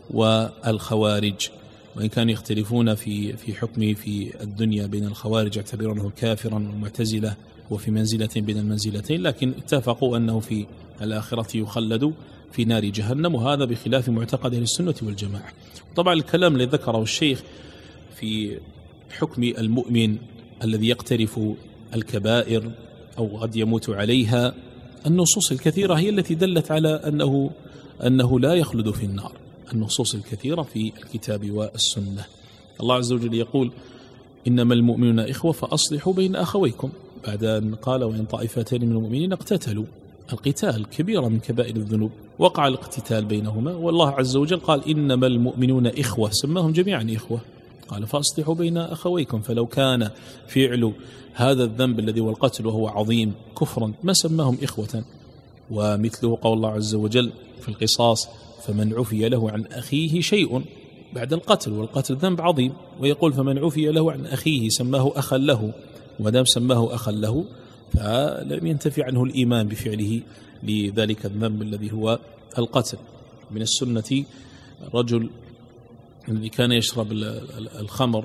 والخوارج، وإن كانوا يختلفون في في حكمه في الدنيا بين الخوارج يعتبرونه كافرا، والمعتزلة وفي منزلة بين المنزلتين، لكن اتفقوا أنه في الآخرة يخلد في نار جهنم، وهذا بخلاف معتقد أهل السنة والجماعة. طبعا الكلام الذي ذكره الشيخ في حكم المؤمن الذي يقترف الكبائر أو قد يموت عليها، النصوص الكثيرة هي التي دلت على أنه أنه لا يخلد في النار، النصوص الكثيرة في الكتاب والسنة. الله عز وجل يقول إنما المؤمنون إخوة فأصلحوا بين أخويكم، بعد أن قال وإن طائفتين من المؤمنين اقتتلوا. القتال كبيرة من كبائر الذنوب، وقع الاقتتال بينهما، والله عز وجل قال إنما المؤمنون إخوة، سماهم جميعا إخوة، قال فأصلحوا بين أخويكم. فلو كان فعل هذا الذنب الذي هو القتل وهو عظيم كفرا ما سماهم إخوة. ومثله قول الله عز وجل في القصاص فمن عفي له عن أخيه شيء بعد القتل، والقتل ذنب عظيم، ويقول فمن عفي له عن أخيه سماه أخا له، ودام سماه أخا له فلم ينتفع عنه الإيمان بفعله لذلك الذنب الذي هو القتل. من السنة رجل الذي كان يشرب الخمر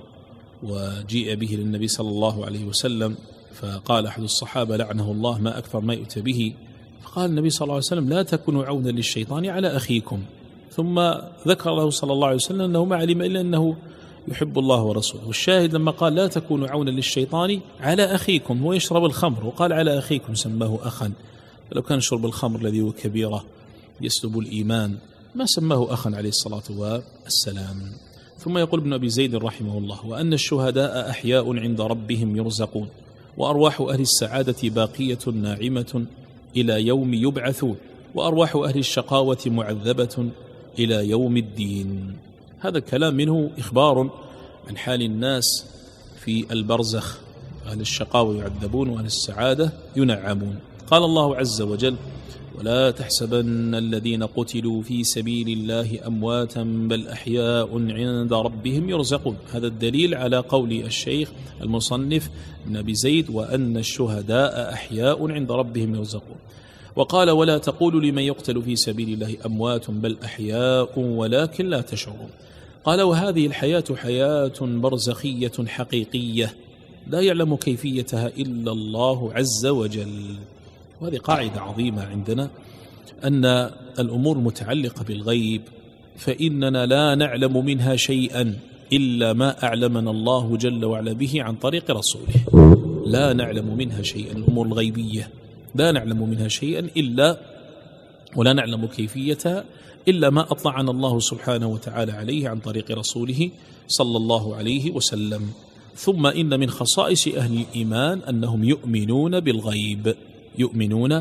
وجيء به للنبي صلى الله عليه وسلم، فقال أحد الصحابة لعنه الله ما أكثر ما يؤتى به، فقال النبي صلى الله عليه وسلم لا تكونوا عونا للشيطان على أخيكم، ثم ذكر له صلى الله عليه وسلم أنه ما علم إلا أنه يحب الله ورسوله. والشاهد لما قال لا تكونوا عونا للشيطان على أخيكم، هو يشرب الخمر وقال على أخيكم سماه أخا، فلو كان شرب الخمر الذي هو كبيرة يسلب الإيمان ما سماه أخا عليه الصلاة والسلام. ثم يقول ابن أبي زيد رحمه الله وأن الشهداء أحياء عند ربهم يرزقون، وأرواح أهل السعادة باقية ناعمة إلى يوم يبعثون، وأرواح أهل الشقاوة معذبة إلى يوم الدين. هذا الكلام منه إخبار عن حال الناس في البرزخ، أهل الشقاوة يعذبون وأهل السعادة ينعمون. قال الله عز وجل ولا تحسبن الذين قتلوا في سبيل الله أمواتا بل أحياء عند ربهم يرزقون. هذا الدليل على قول الشيخ المصنف ابن أبي زيد وأن الشهداء أحياء عند ربهم يرزقون. وقال ولا تقولوا لمن يقتل في سبيل الله أموات بل أحياء ولكن لا تشعرون. قال وهذه الحياة حياة برزخية حقيقية لا يعلم كيفيتها إلا الله عز وجل. وهذه قاعدة عظيمة عندنا، أن الأمور متعلقة بالغيب فإننا لا نعلم منها شيئا إلا ما أعلمنا الله جل وعلا به عن طريق رسوله. لا نعلم منها شيئا، الأمور الغيبية لا نعلم منها شيئا إلا ولا نعلم كيفيتها إلا ما أطلعنا الله سبحانه وتعالى عليه عن طريق رسوله صلى الله عليه وسلم. ثم إن من خصائص أهل الإيمان أنهم يؤمنون بالغيب، يؤمنون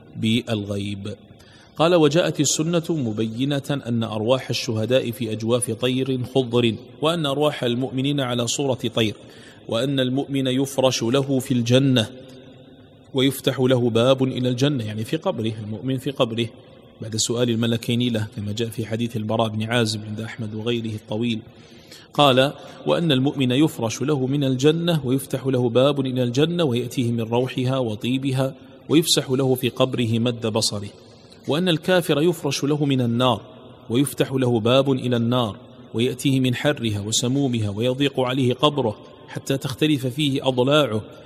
بالغيب. قال وجاءت السنة مبينة أن أرواح الشهداء في أجواف طير خضر، وأن أرواح المؤمنين على صورة طير، وأن المؤمن يفرش له في الجنة ويفتح له باب إلى الجنة، يعني في قبره، المؤمن في قبره بعد سؤال الملكين له كما جاء في حديث البراء بن عازب عند أحمد وغيره الطويل. قال وأن المؤمن يفرش له من الجنة ويفتح له باب إلى الجنة ويأتيه من روحها وطيبها ويفسح له في قبره مد بصره. وأن الكافر يفرش له من النار ويفتح له باب إلى النار ويأتيه من حرها وسمومها ويضيق عليه قبره حتى تختلف فيه أضلاعه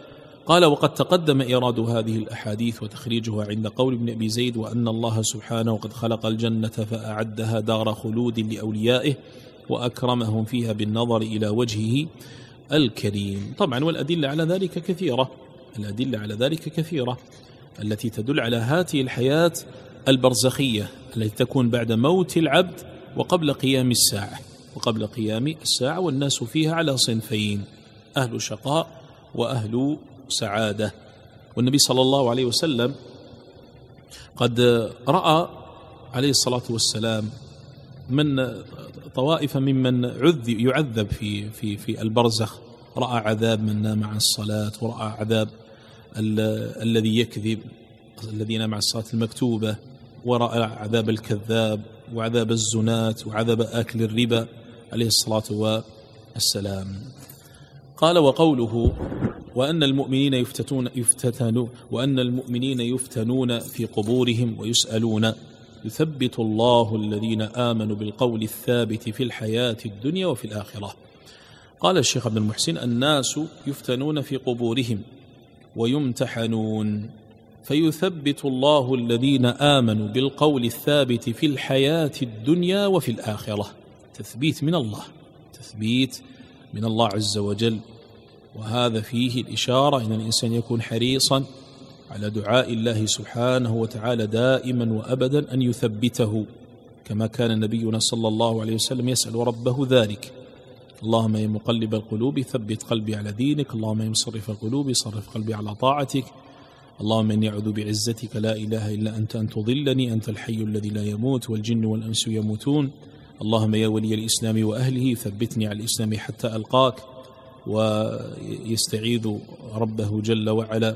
قال وقد تقدم إيراد هذه الأحاديث وتخريجها عند قول ابن أبي زيد وأن الله سبحانه قد خلق الجنة فأعدها دار خلود لأوليائه وأكرمهم فيها بالنظر إلى وجهه الكريم. طبعا والأدلة على ذلك كثيرة، الأدلة على ذلك كثيرة التي تدل على هذه الحياة البرزخية التي تكون بعد موت العبد وقبل قيام الساعة وقبل قيام الساعة والناس فيها على صنفين، أهل شقاء وأهل سعادة. والنبي صلى الله عليه وسلم قد رأى عليه الصلاة والسلام من طوائف ممن يعذب في في في البرزخ، رأى عذاب من نام عن الصلاة، ورأى عذاب الذي يكذب الذي نام عن الصلاة المكتوبة، ورأى عذاب الكذاب وعذاب الزنات وعذاب آكل الربا عليه الصلاة والسلام. قال وقوله وأن المؤمنين يفتتون يفتتنون وأن المؤمنين يفتنون في قبورهم ويسألون يثبت الله الذين آمنوا بالقول الثابت في الحياة الدنيا وفي الآخرة. قال الشيخ عبد المحسن الناس يفتنون في قبورهم ويمتحنون فيثبت الله الذين آمنوا بالقول الثابت في الحياة الدنيا وفي الآخرة. تثبيت من الله، تثبيت من الله عز وجل، وهذا فيه الإشارة إن الإنسان يكون حريصا على دعاء الله سبحانه وتعالى دائما وأبدا أن يثبته، كما كان نبينا صلى الله عليه وسلم يسأل ربه ذلك: اللهم يا مقلب القلوب ثبت قلبي على دينك، اللهم يا مصرف القلوب صرف قلبي على طاعتك، اللهم إني أعوذ بعزتك لا إله إلا أنت أن تضلني، أنت الحي الذي لا يموت والجن والأنس يموتون، اللهم يا ولي الإسلام وأهله ثبتني على الإسلام حتى ألقاك. ويستعيذ ربه جل وعلا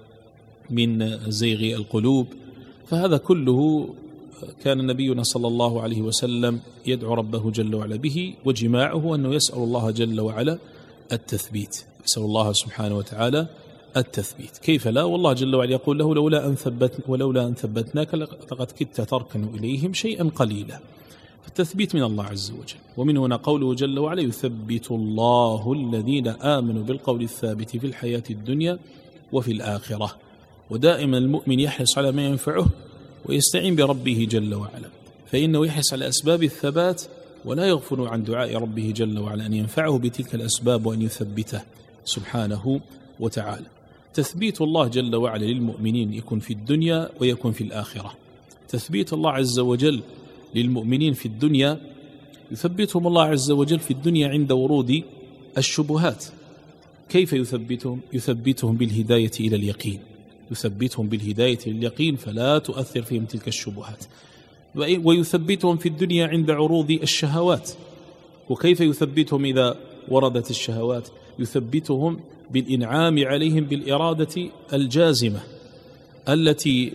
من زيغ القلوب. فهذا كله كان نبينا صلى الله عليه وسلم يدعو ربه جل وعلا به، وجماعه أنه يسأل الله جل وعلا التثبيت، يسأل الله سبحانه وتعالى التثبيت. كيف لا؟ والله جل وعلا يقول له: لولا أن ثبت ولولا أن ثبتناك لقد كدت تركن إليهم شيئا قليلا. التثبيت من الله عز وجل. ومن هنا قوله جل وعلا: يثبت الله الذين آمنوا بالقول الثابت في الحياة الدنيا وفي الآخرة. ودائما المؤمن يحرص على ما ينفعه ويستعين بربه جل وعلا، فإنه يحرص على أسباب الثبات ولا يغفل عن دعاء ربه جل وعلا أن ينفعه بتلك الأسباب وأن يثبته سبحانه وتعالى. تثبيت الله جل وعلا للمؤمنين يكون في الدنيا ويكون في الآخرة. تثبيت الله عز وجل للمؤمنين في الدنيا يثبتهم الله عز وجل في الدنيا عند ورود الشبهات. كيف يثبتهم؟ يثبتهم بالهداية إلى اليقين، يثبتهم بالهداية إلى اليقين فلا تؤثر فيهم تلك الشبهات. ويثبتهم في الدنيا عند عروض الشهوات. وكيف يثبتهم إذا وردت الشهوات؟ يثبتهم بالإنعام عليهم بالإرادة الجازمة التي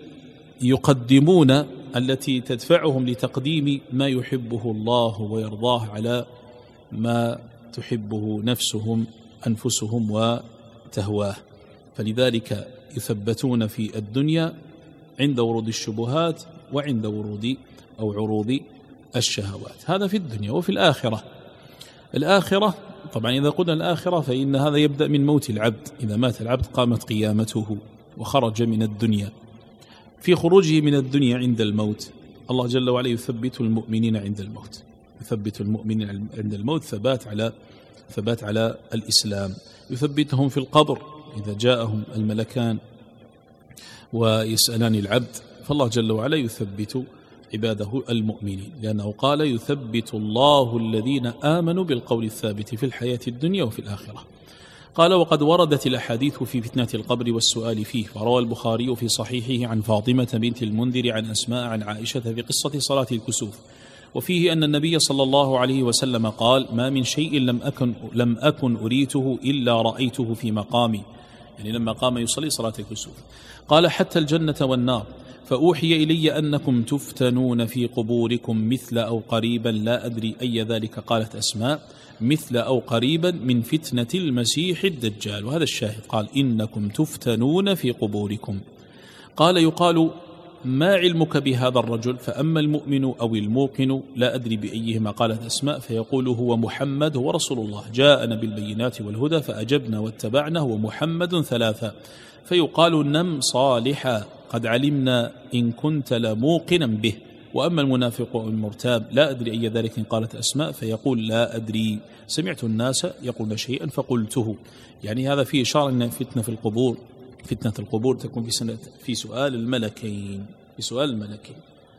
يقدمون التي تدفعهم لتقديم ما يحبه الله ويرضاه على ما تحبه نفسهم أنفسهم وتهواه. فلذلك يثبتون في الدنيا عند ورود الشبهات وعند ورود أو عروض الشهوات. هذا في الدنيا. وفي الآخرة، الآخرة طبعا إذا قلنا الآخرة فإن هذا يبدأ من موت العبد. إذا مات العبد قامت قيامته وخرج من الدنيا. في خروجه من الدنيا عند الموت الله جل وعلا يثبت المؤمنين عند الموت، يثبت المؤمنين عند الموت ثبات على ثبات على الإسلام. يثبتهم في القبر إذا جاءهم الملكان ويسألان العبد، فالله جل وعلا يثبت عباده المؤمنين، لأنه قال: يثبت الله الذين آمنوا بالقول الثابت في الحياة الدنيا وفي الآخرة. قال: وقد وردت الأحاديث في فتنة القبر والسؤال فيه. فروى البخاري في صحيحه عن فاطمة بنت المنذر عن أسماء عن عائشة في قصة صلاة الكسوف، وفيه أن النبي صلى الله عليه وسلم قال: ما من شيء لم أكن, لم أكن أريته إلا رأيته في مقامي، يعني لما قام يصلي صلاة الكسوف. قال: حتى الجنة والنار، فأوحي إلي أنكم تفتنون في قبوركم مثل أو قريبا، لا أدري أي ذلك. قالت أسماء: مثل أو قريبا من فتنة المسيح الدجال. وهذا الشاهد، قال: إنكم تفتنون في قبوركم. قال: يقال ما علمك بهذا الرجل؟ فأما المؤمن أو الموقن لا أدري بأيهما قالت أسماء فيقول هو محمد هو رسول الله جاءنا بالبينات والهدى فأجبنا واتبعنا ومحمد ثلاثة. فيقال نم صالحا قد علمنا إن كنت لموقنا به. وأما المنافق أو المرتاب لا أدري أي ذلك قالت أسماء فيقول لا أدري سمعت الناس يقولون شيئا فقلته. يعني هذا فيه إشارة أن فتنة في القبور فتنة القبور تكون في سنة في سؤال الملكين في سؤال الملكين.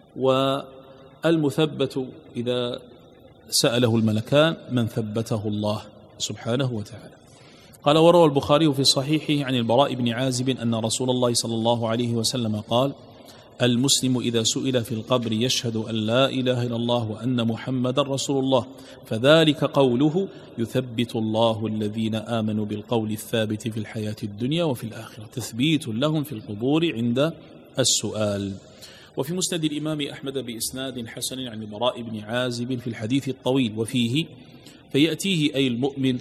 والمثبت إذا سأله الملكان من ثبته الله سبحانه وتعالى. قال وروى البخاري في صحيحه عن البراء بن عازب أن رسول الله صلى الله عليه وسلم قال المسلم إذا سئل في القبر يشهد أن لا إله إلا الله وأن محمد رسول الله فذلك قوله يثبت الله الذين آمنوا بالقول الثابت في الحياة الدنيا وفي الآخرة تثبيت لهم في القبور عند السؤال. وفي مسند الإمام أحمد بإسناد حسن عن البراء بن عازب في الحديث الطويل وفيه فيأتيه أي المؤمن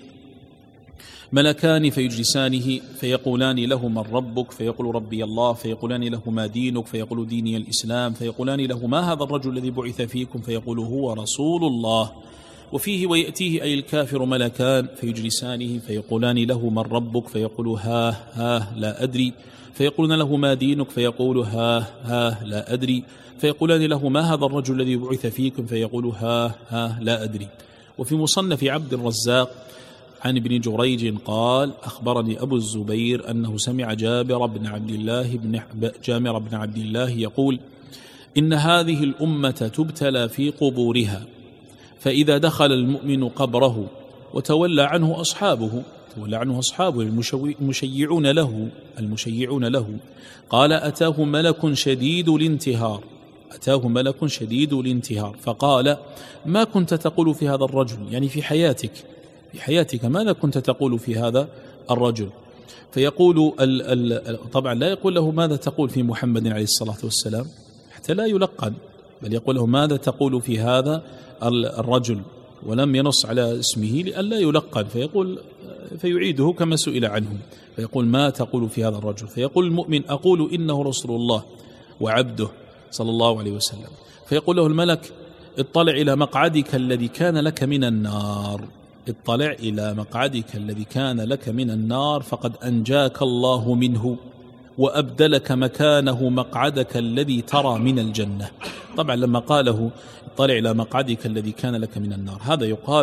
ملكان فيجلسانه فيقولان له من ربك فيقول ربي الله فيقولان له ما دينك فيقول ديني الإسلام فيقولان له ما هذا الرجل الذي بعث فيكم فيقول هو رسول الله. وفيه ويأتيه أي الكافر ملكان فيجلسانه فيقولان له من ربك فيقول ها ها لا أدري فيقولون له ما دينك فيقول ها ها لا أدري فيقولان له ما هذا الرجل الذي بعث فيكم فيقول ها ها لا أدري. وفي مصنف عبد الرزاق عن ابن جريج قال أخبرني أبو الزبير أنه سمع جابر بن عبد الله بن جابر بن عبد الله يقول إن هذه الأمة تبتلى في قبورها فإذا دخل المؤمن قبره وتولى عنه أصحابه تولى عنه أصحابه المشيعون له المشيعون له قال أتاه ملك شديد الانتهار أتاه ملك شديد الانتهار فقال ما كنت تقول في هذا الرجل يعني في حياتك في حياتك ماذا كنت تقول في هذا الرجل؟ فيقول ال ال طبعا لا يقول له ماذا تقول في محمد عليه الصلاة والسلام حتى لا يلقن بل يقول له ماذا تقول في هذا الرجل ولم ينص على اسمه لئلا يلقن فيقول فيعيده كما سئل عنه فيقول ما تقول في هذا الرجل؟ فيقول المؤمن أقول إنه رسول الله وعبده صلى الله عليه وسلم. فيقول له الملك اطلع إلى مقعدك الذي كان لك من النار اطلع إلى مقعدك الذي كان لك من النار فقد أنجاك الله منه وأبدلك مكانه مقعدك الذي ترى من الجنة. طبعا لما قاله اطلع إلى مقعدك الذي كان لك من النار هذا يقال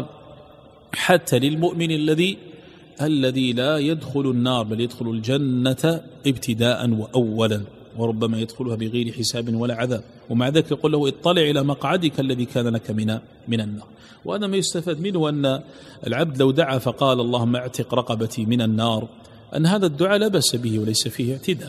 حتى للمؤمن الذي الذي لا يدخل النار بل يدخل الجنة ابتداء وأولا وربما يدخلها بغير حساب ولا عذاب ومع ذلك يقول له اطلع إلى مقعدك الذي كان لك من من النار. وهذا ما يستفاد منه أن العبد لو دعا فقال اللهم اعتق رقبتي من النار أن هذا الدعاء لا بأس به وليس فيه اعتداء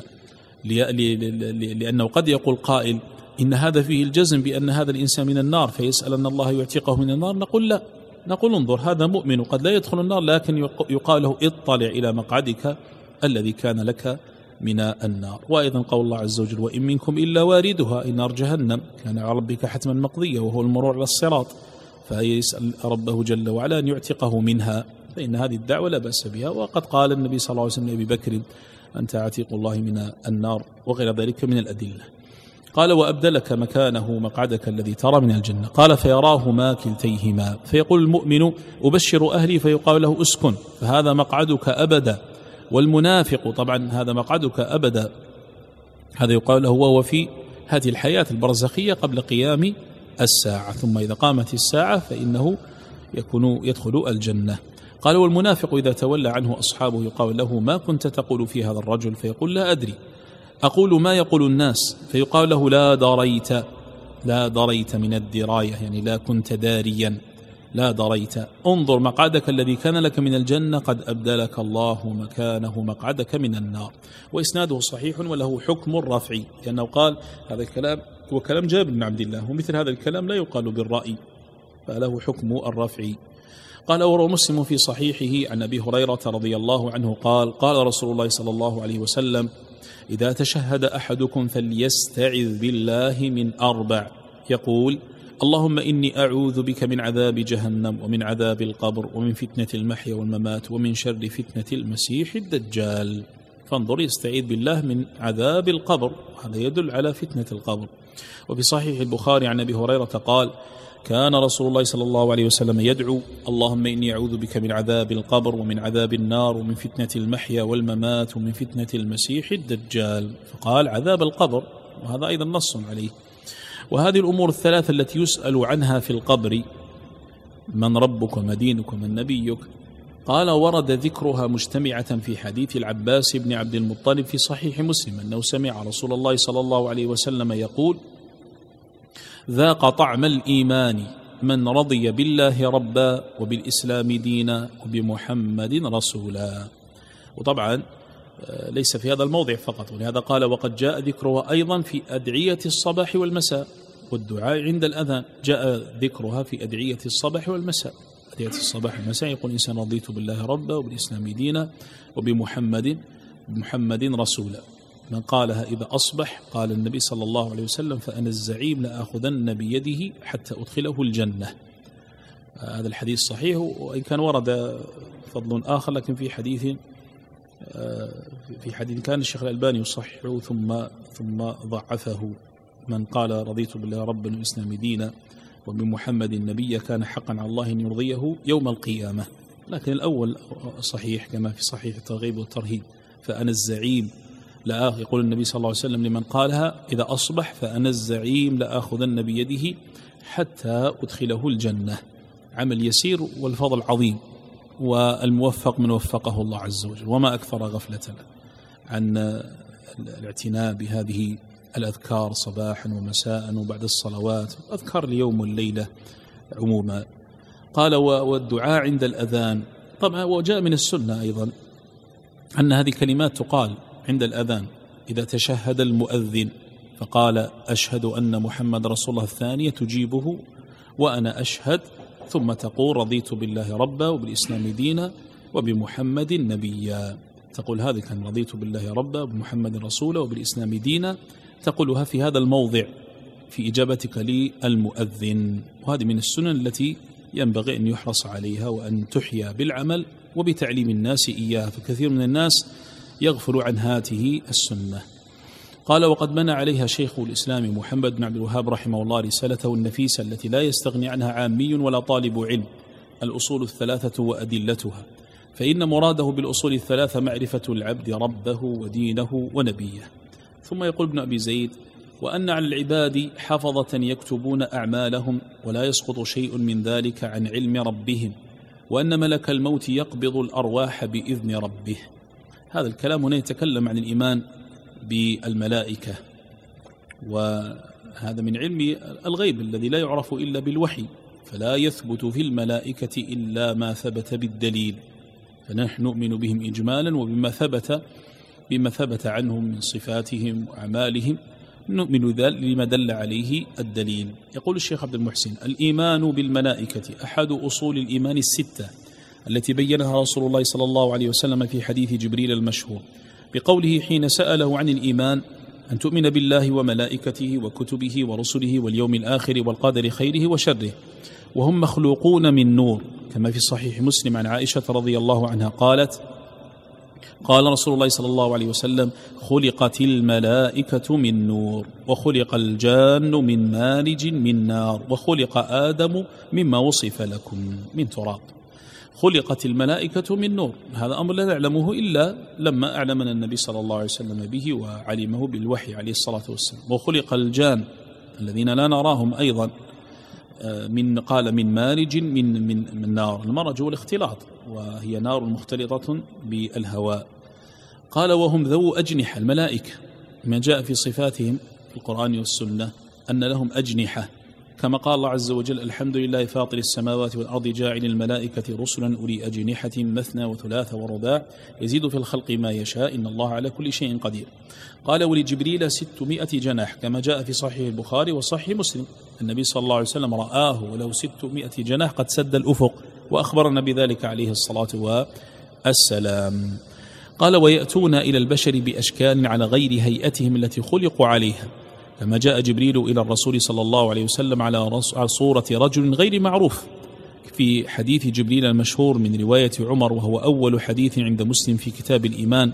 لأنه قد يقول قائل إن هذا فيه الجزم بأن هذا الإنسان من النار فيسأل أن الله يعتقه من النار نقول لا نقول انظر هذا مؤمن قد لا يدخل النار لكن يقال له اطلع إلى مقعدك الذي كان لك من النار. وأيضا قول الله عز وجل وإن منكم إلا واردها إن نار جهنم كان على ربك حتما مقضية وهو المرور على الصراط فيسأل ربه جل وعلا أن يعتقه منها فإن هذه الدعوة لا بأس بها. وقد قال النبي صلى الله عليه وسلم لأبي بكر أنت عتيق الله من النار وغير ذلك من الأدلة. قال وأبدلك مكانه مقعدك الذي ترى من الجنة قال فيراهما كلتيهما فيقول المؤمن أبشر أهلي فيقال له أسكن فهذا مقعدك أبدا. والمنافق طبعا هذا مقعدك أبدا هذا يقال له وهو في هذه الحياة البرزخية قبل قيام الساعة ثم إذا قامت الساعة فإنه يكون يدخل الجنة. قال والمنافق إذا تولى عنه أصحابه يقال له ما كنت تقول في هذا الرجل فيقول لا أدري أقول ما يقول الناس فيقال له لا دريت لا دريت من الدراية يعني لا كنت داريا لا دريت انظر مقعدك الذي كان لك من الجنة قد أبدلك الله مكانه مقعدك من النار. وإسناده صحيح وله حكم الرفع لأنه قال هذا الكلام هو كلام جابر بن عبد الله ومثل هذا الكلام لا يقال بالرأي فله حكم الرفع. قال وروى مسلم في صحيحه عن أبي هريرة رضي الله عنه قال قال رسول الله صلى الله عليه وسلم إذا تشهد أحدكم فليستعذ بالله من أربع يقول اللهم إني أعوذ بك من عذاب جهنم ومن عذاب القبر ومن فتنة المحيا والممات ومن شر فتنة المسيح الدجال. فانظر يستعيذ بالله من عذاب القبر، هذا يدل على فتنة القبر. وفي صحيح البخاري عن أبي هريرة قال كان رسول الله صلى الله عليه وسلم يدعو اللهم إني أعوذ بك من عذاب القبر ومن عذاب النار ومن فتنة المحيا والممات ومن فتنة المسيح الدجال، فقال عذاب القبر، وهذا أيضا نص عليه. وهذه الأمور الثلاثة التي يسأل عنها في القبر، من ربك وما دينك ومن نبيك، قال ورد ذكرها مجتمعة في حديث العباس بن عبد المطلب في صحيح مسلم أنه سمع رسول الله صلى الله عليه وسلم يقول ذاق طعم الإيمان من رضي بالله ربا وبالإسلام دينا وبمحمد رسولا. وطبعا ليس في هذا الموضع فقط، ولهذا قال وقد جاء ذكرها أيضا في أدعية الصباح والمساء والدعاء عند الأذان، جاء ذكرها في أدعية الصباح والمساء. أدعية الصباح والمساء يقول إنسان رضيت بالله ربا وبالإسلام دينا وبمحمد محمد رسولا. من قالها إذا أصبح قال النبي صلى الله عليه وسلم فأنا الزعيم لآخذن بيده حتى أدخله الجنة. هذا الحديث صحيح، وإن كان ورد فضل آخر لكن في حديث في حديث كان الشيخ الألباني يصححه ثم ثم ضعفه. من قال رضيت بالله ربا والإسلام دينا وبمحمد النبي كان حقا على الله أن يرضيه يوم القيامة. لكن الأول صحيح كما في صحيح الترغيب والترهيب، فأنا الزعيم لا يقول النبي صلى الله عليه وسلم لمن قالها إذا أصبح فأنا الزعيم لآخذن بيده حتى أدخله الجنة. عمل يسير والفضل عظيم، والموفق من وفقه الله عز وجل. وما أكثر غفلتنا عن الاعتناء بهذه الأذكار صباحا ومساء وبعد الصلوات، أذكار اليوم والليلة عموما. قال والدعاء عند الأذان، طبعا وجاء من السنة أيضا أن هذه كلمات تقال عند الأذان إذا تشهد المؤذن فقال أشهد أن محمد رسول الله الثانية تجيبه وأنا أشهد، ثم تقول رضيت بالله ربا وبالإسلام دينا وبمحمد نبيا. تقول هذه كان رضيت بالله ربا وبمحمد رسولا وبالإسلام دينا، تقولها في هذا الموضع في إجابتك للمؤذن. وهذه من السنن التي ينبغي أن يحرص عليها وأن تحيا بالعمل وبتعليم الناس إياها، فكثير من الناس يغفل عن هذه السنة. قال وقد بنى عليها شيخ الإسلام محمد بن عبد الوهاب رحمه الله رسالته النفيسة التي لا يستغني عنها عامي ولا طالب علم، الأصول الثلاثة وأدلتها، فإن مراده بالأصول الثلاثة معرفة العبد ربه ودينه ونبيه. ثم يقول ابن أبي زيد وأن على العباد حفظة يكتبون أعمالهم ولا يسقط شيء من ذلك عن علم ربهم، وأن ملك الموت يقبض الأرواح بإذن ربه. هذا الكلام هنا يتكلم عن الإيمان بالملائكة، وهذا من علم الغيب الذي لا يعرف إلا بالوحي، فلا يثبت في الملائكة إلا ما ثبت بالدليل، فنحن نؤمن بهم إجمالا وبما ثبت بما ثبت عنهم من صفاتهم وأعمالهم نؤمن ذلك لما دل عليه الدليل. يقول الشيخ عبد المحسن الإيمان بالملائكة أحد أصول الإيمان الستة التي بينها رسول الله صلى الله عليه وسلم في حديث جبريل المشهور بقوله حين سأله عن الإيمان أن تؤمن بالله وملائكته وكتبه ورسله واليوم الآخر والقدر خيره وشره، وهم مخلوقون من نور، كما في صحيح مسلم عن عائشة رضي الله عنها قالت قال رسول الله صلى الله عليه وسلم خلقت الملائكة من نور وخلق الجان من مارج من نار وخلق آدم مما وصف لكم من تراب. خلقت الملائكة من نور، هذا أمر لا نعلمه إلا لما أعلمنا النبي صلى الله عليه وسلم به وعلمه بالوحي عليه الصلاة والسلام. وخلق الجان الذين لا نراهم أيضا من قال من مارج من من من نار، المرج هو الاختلاط وهي نار مختلطة بالهواء. قال وهم ذو أجنحة، الملائكة ما جاء في صفاتهم في القرآن والسنة أن لهم أجنحة، كما قال الله عز وجل الحمد لله فاطر السماوات والأرض جاعل الملائكة رسلا أولي أجنحة مثنى وثلاث ورباع يزيد في الخلق ما يشاء إن الله على كل شيء قدير. قال ولجبريل ستمائة جناح، كما جاء في صحيح البخاري وصحيح مسلم النبي صلى الله عليه وسلم رآه وله ستمائة جناح قد سد الأفق، وأخبرنا بذلك عليه الصلاة والسلام. قال ويأتون إلى البشر بأشكال على غير هيئتهم التي خلقوا عليها، لما جاء جبريل إلى الرسول صلى الله عليه وسلم على صورة رجل غير معروف في حديث جبريل المشهور من رواية عمر، وهو أول حديث عند مسلم في كتاب الإيمان،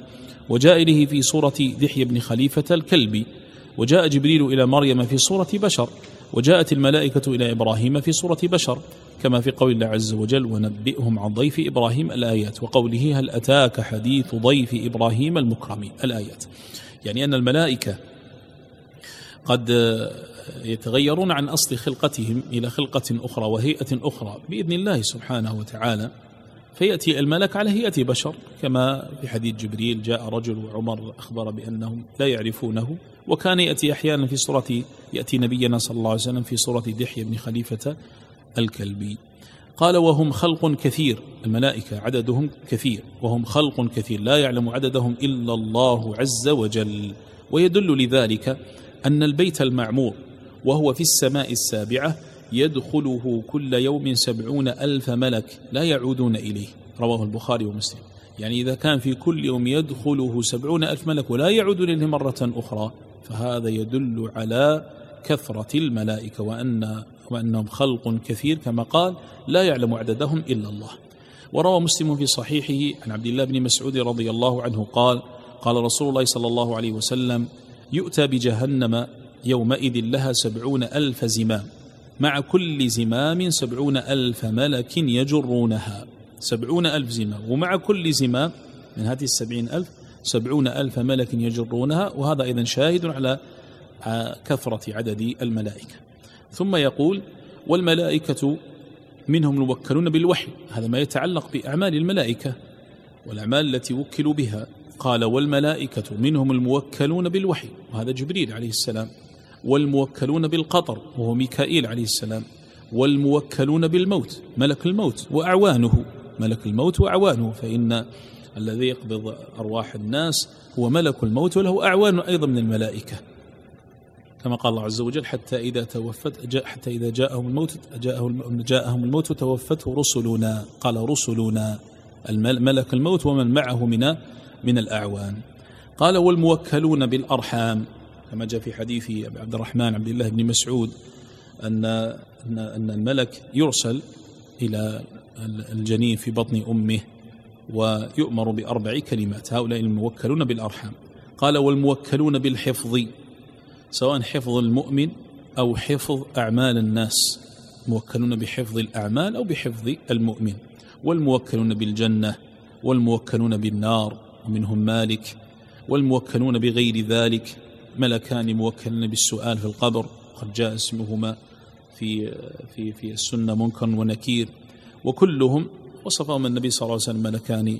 وجاء إليه في صورة دحية بن خليفة الكلبي، وجاء جبريل إلى مريم في صورة بشر، وجاءت الملائكة إلى إبراهيم في صورة بشر، كما في قول الله عز وجل ونبئهم عن ضيف إبراهيم الآيات، وقوله هل أتاك حديث ضيف إبراهيم المكرمين الآيات. يعني أن الملائكة قد يتغيرون عن أصل خلقتهم إلى خلقة أخرى وهيئة أخرى بإذن الله سبحانه وتعالى، فيأتي الملك على هيئة بشر، كما في حديث جبريل جاء رجل وعمر أخبر بأنهم لا يعرفونه، وكان يأتي أحيانا في صورة يأتي نبينا صلى الله عليه وسلم في صورة دحية بن خليفة الكلبي. قال وهم خلق كثير، الملائكة عددهم كثير، وهم خلق كثير لا يعلم عددهم إلا الله عز وجل. ويدل لذلك أن البيت المعمور وهو في السماء السابعة يدخله كل يوم سبعون ألف ملك لا يعودون إليه، رواه البخاري ومسلم. يعني إذا كان في كل يوم يدخله سبعون ألف ملك ولا يعودون إليه مرة أخرى، فهذا يدل على كثرة الملائكة وأن وأنهم خلق كثير، كما قال لا يعلم عددهم إلا الله. وروى مسلم في صحيحه عن عبد الله بن مسعود رضي الله عنه قال قال رسول الله صلى الله عليه وسلم يؤتى بجهنم يومئذ لها سبعون ألف زمام، مع كل زمام سبعون ألف ملك يجرونها، سبعون ألف زمام، ومع كل زمام من هذه السبعين ألف سبعون ألف ملك يجرونها، وهذا أيضا شاهد على كثرة عدد الملائكة. ثم يقول والملائكة منهم الموكلون بالوحي، هذا ما يتعلق بأعمال الملائكة والأعمال التي وكلوا بها. قال والملائكة منهم الموكلون بالوحي، وهذا جبريل عليه السلام، والموكلون بالقطر وهو ميكائيل عليه السلام، والموكلون بالموت ملك الموت وأعوانه، ملك الموت وأعوانه، فإن الذي يقبض أرواح الناس هو ملك الموت وله أعوان أيضا من الملائكة، كما قال الله عز وجل حتى إذا توفت جاء حتى إذا جاءهم الموت جاءهم جاءهم الموت توفته رسلنا، قال رسلنا الملك الموت ومن معه من من الأعوان. قال والموكلون بالأرحام، كما جاء في حديث عبد الرحمن عبد الله بن مسعود أن أن الملك يرسل إلى الجنين في بطن أمه ويؤمر بأربع كلمات، هؤلاء الموكلون بالأرحام. قال والموكلون بالحفظ، سواء حفظ المؤمن أو حفظ أعمال الناس، موكلون بحفظ الأعمال أو بحفظ المؤمن. والموكلون بالجنة والموكلون بالنار ومنهم مالك، والموكلون بغير ذلك ملكان موكلون بالسؤال في القبر، قد جاء اسمهما في في في السنة منكر ونكير، وكلهم وصفهم النبي صلى الله عليه وسلم ملكان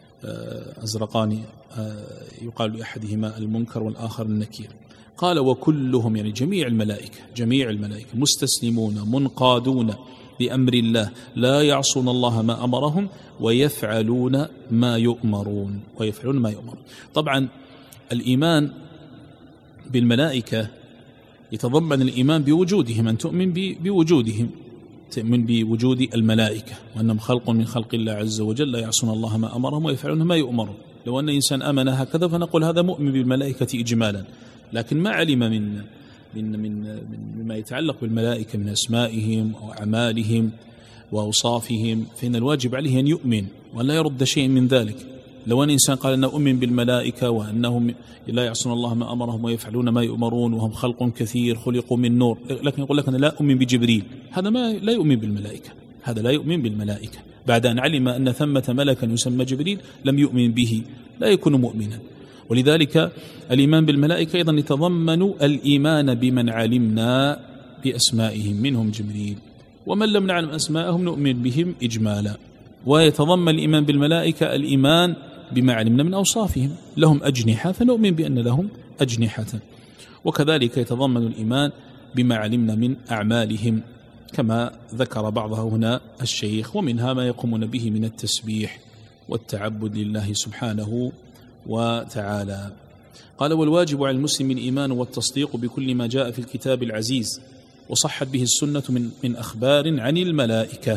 أزرقان يقال لأحدهما المنكر والآخر النكير. قال وكلهم يعني جميع الملائكة جميع الملائكة مستسلمون منقادون لأمر الله لا يعصون الله ما أمرهم ويفعلون ما يؤمرون ويفعلون ما يؤمرون. طبعا الإيمان بالملائكة يتضمن الإيمان بوجودهم، أن تؤمن بوجودهم، تؤمن بوجود الملائكة وأنهم خلق من خلق الله عز وجل لا يعصون الله ما أمرهم ويفعلون ما يؤمرون. لو أن إنسان آمن هكذا فنقول هذا مؤمن بالملائكة إجمالا، لكن ما علم من من من مما يتعلق بالملائكة من أسمائهم وأعمالهم وأوصافهم، فإن الواجب عليه أن يؤمن وأن لا يرد شيء من ذلك. لو أن إنسان قال أنه أؤمن بالملائكة وأنهم لا يعصون الله ما أمرهم ويفعلون ما يؤمرون وهم خلق كثير خلقوا من نور، لكن يقول لك أنا لا أؤمن بجبريل، هذا ما لا يؤمن بالملائكة، هذا لا يؤمن بالملائكة بعد أن علم أن ثمة ملكا يسمى جبريل لم يؤمن به، لا يكون مؤمنا. ولذلك الإيمان بالملائكة أيضا يتضمن الإيمان بمن علمنا بأسمائهم منهم جبريل، ومن لم نعلم أسماءهم نؤمن بهم إجمالا. ويتضمن الإيمان بالملائكة الإيمان بما علمنا من أوصافهم، لهم أجنحة فنؤمن بأن لهم أجنحة، وكذلك يتضمن الإيمان بما علمنا من أعمالهم كما ذكر بعضها هنا الشيخ، ومنها ما يقومون به من التسبيح والتعبد لله سبحانه وتعالى. قال والواجب على المسلم الإيمان والتصديق بكل ما جاء في الكتاب العزيز وصحت به السنة من, من أخبار عن الملائكة.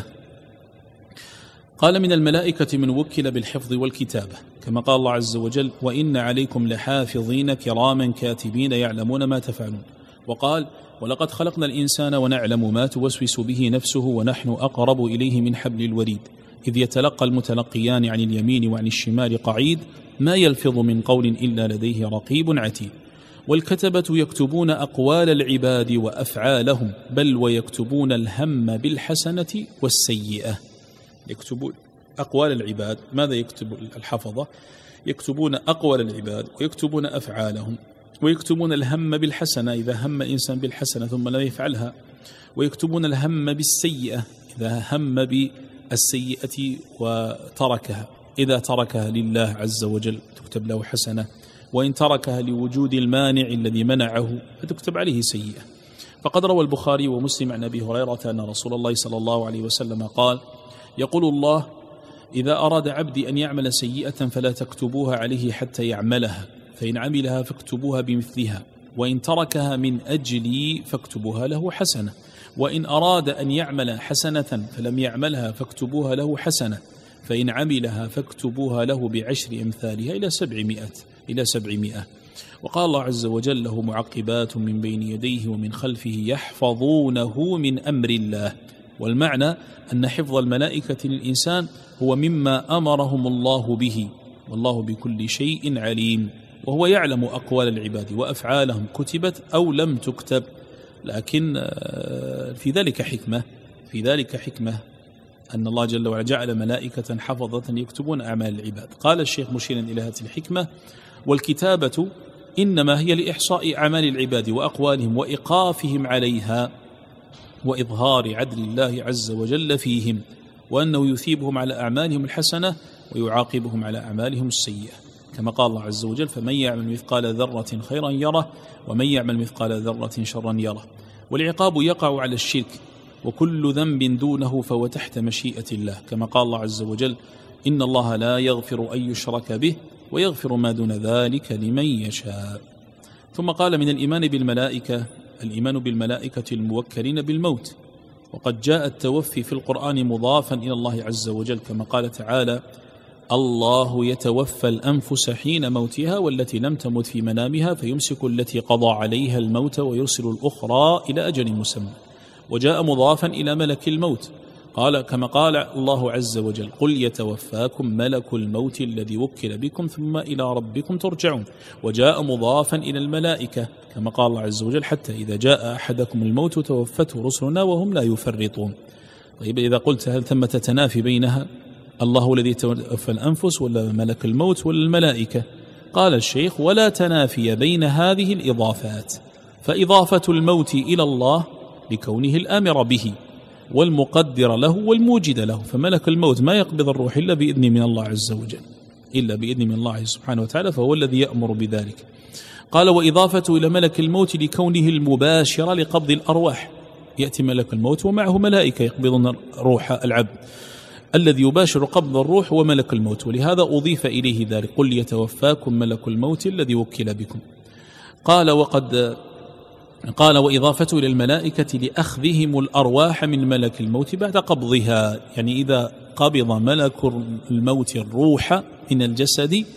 قال من الملائكة من وكل بالحفظ والكتابة، كما قال الله عز وجل وإن عليكم لحافظين كراما كاتبين يعلمون ما تفعلون. وقال ولقد خلقنا الإنسان ونعلم ما توسوس به نفسه ونحن أقرب إليه من حبل الوريد إذ يتلقى المتلقيان عن اليمين وعن الشمال قعيد ما يلفظ من قول إلا لديه رقيب عتيد. والكتبة يكتبون أقوال العباد وأفعالهم، بل ويكتبون الهم بالحسنة والسيئة. يكتبون أقوال العباد، ماذا يكتب الحفظة؟ يكتبون أقوال العباد ويكتبون أفعالهم، ويكتبون الهم بالحسنة إذا هم الإنسان بالحسنة ثم لم يفعلها، ويكتبون الهم بالسيئة إذا هم بالسيئة وتركها، إذا تركها لله عز وجل تكتب له حسنة، وإن تركها لوجود المانع الذي منعه فتكتب عليه سيئة. فقد روى البخاري ومسلم عن أبي هريرة أن رسول الله صلى الله عليه وسلم قال: يقول الله: إذا أراد عبدي أن يعمل سيئة فلا تكتبوها عليه حتى يعملها، فإن عملها فاكتبوها بمثلها، وإن تركها من أجلي فاكتبوها له حسنة، وإن أراد أن يعمل حسنة فلم يعملها فاكتبوها له حسنة، فإن عملها فاكتبوها له بعشر أمثالها إلى سبعمائة إلى سبعمائة. وقال الله عز وجل: له معقبات من بين يديه ومن خلفه يحفظونه من أمر الله. والمعنى أن حفظ الملائكة للإنسان هو مما أمرهم الله به، والله بكل شيء عليم، وهو يعلم أقوال العباد وأفعالهم كتبت أو لم تكتب. لكن في ذلك حكمة في ذلك حكمة أن الله جل وعلا جعل ملائكة حفظة يكتبون أعمال العباد. قال الشيخ مشيرا إلى هذه الحكمة: والكتابة إنما هي لإحصاء أعمال العباد وأقوالهم وإيقافهم عليها، وإظهار عدل الله عز وجل فيهم، وأنه يثيبهم على أعمالهم الحسنة ويعاقبهم على أعمالهم السيئة، كما قال الله عز وجل: فمن يعمل مثقال ذرة خيرا يره ومن يعمل مثقال ذرة شرا يره. والعقاب يقع على الشرك، وكل ذنب دونه فهو تحت مشيئة الله، كما قال الله عز وجل: إن الله لا يغفر أن يشرك به ويغفر ما دون ذلك لمن يشاء. ثم قال: من الإيمان بالملائكة الإيمان بالملائكة الموكلين بالموت، وقد جاء التوفي في القرآن مضافا إلى الله عز وجل، كما قال تعالى: الله يتوفى الأنفس حين موتها والتي لم تمت في منامها فيمسك التي قضى عليها الموت ويرسل الأخرى إلى أجل مسمى. وجاء مضافا إلى ملك الموت، قال كما قال الله عز وجل: قل يتوفاكم ملك الموت الذي وكل بكم ثم إلى ربكم ترجعون. وجاء مضافا إلى الملائكة، كما قال الله عز وجل: حتى إذا جاء أحدكم الموت توفته رسلنا وهم لا يفرطون. طيب، إذا قلت هل ثم تتنافي بينها؟ الله الذي توفى الأنفس ولا ملك الموت ولا الملائكة؟ قال الشيخ: ولا تنافي بين هذه الإضافات، فإضافة الموت إلى الله لكونه الآمر به والمقدر له والموجد له، فملك الموت ما يقبض الروح إلا بإذن من الله عز وجل، إلا بإذن من الله سبحانه وتعالى، فهو الذي يأمر بذلك. قال: وإضافته إلى ملك الموت لكونه المباشر لقبض الأرواح، يأتي ملك الموت ومعه ملائكة يقبضون روح العبد، الذي يباشر قبض الروح وملك الموت، ولهذا أضيف إليه ذلك: قل يتوفاكم ملك الموت الذي وكل بكم. قال: وقد قال: وإضافته إلى الملائكة لأخذهم الأرواح من ملك الموت بعد قبضها، يعني إذا قبض ملك الموت الروح من الجسد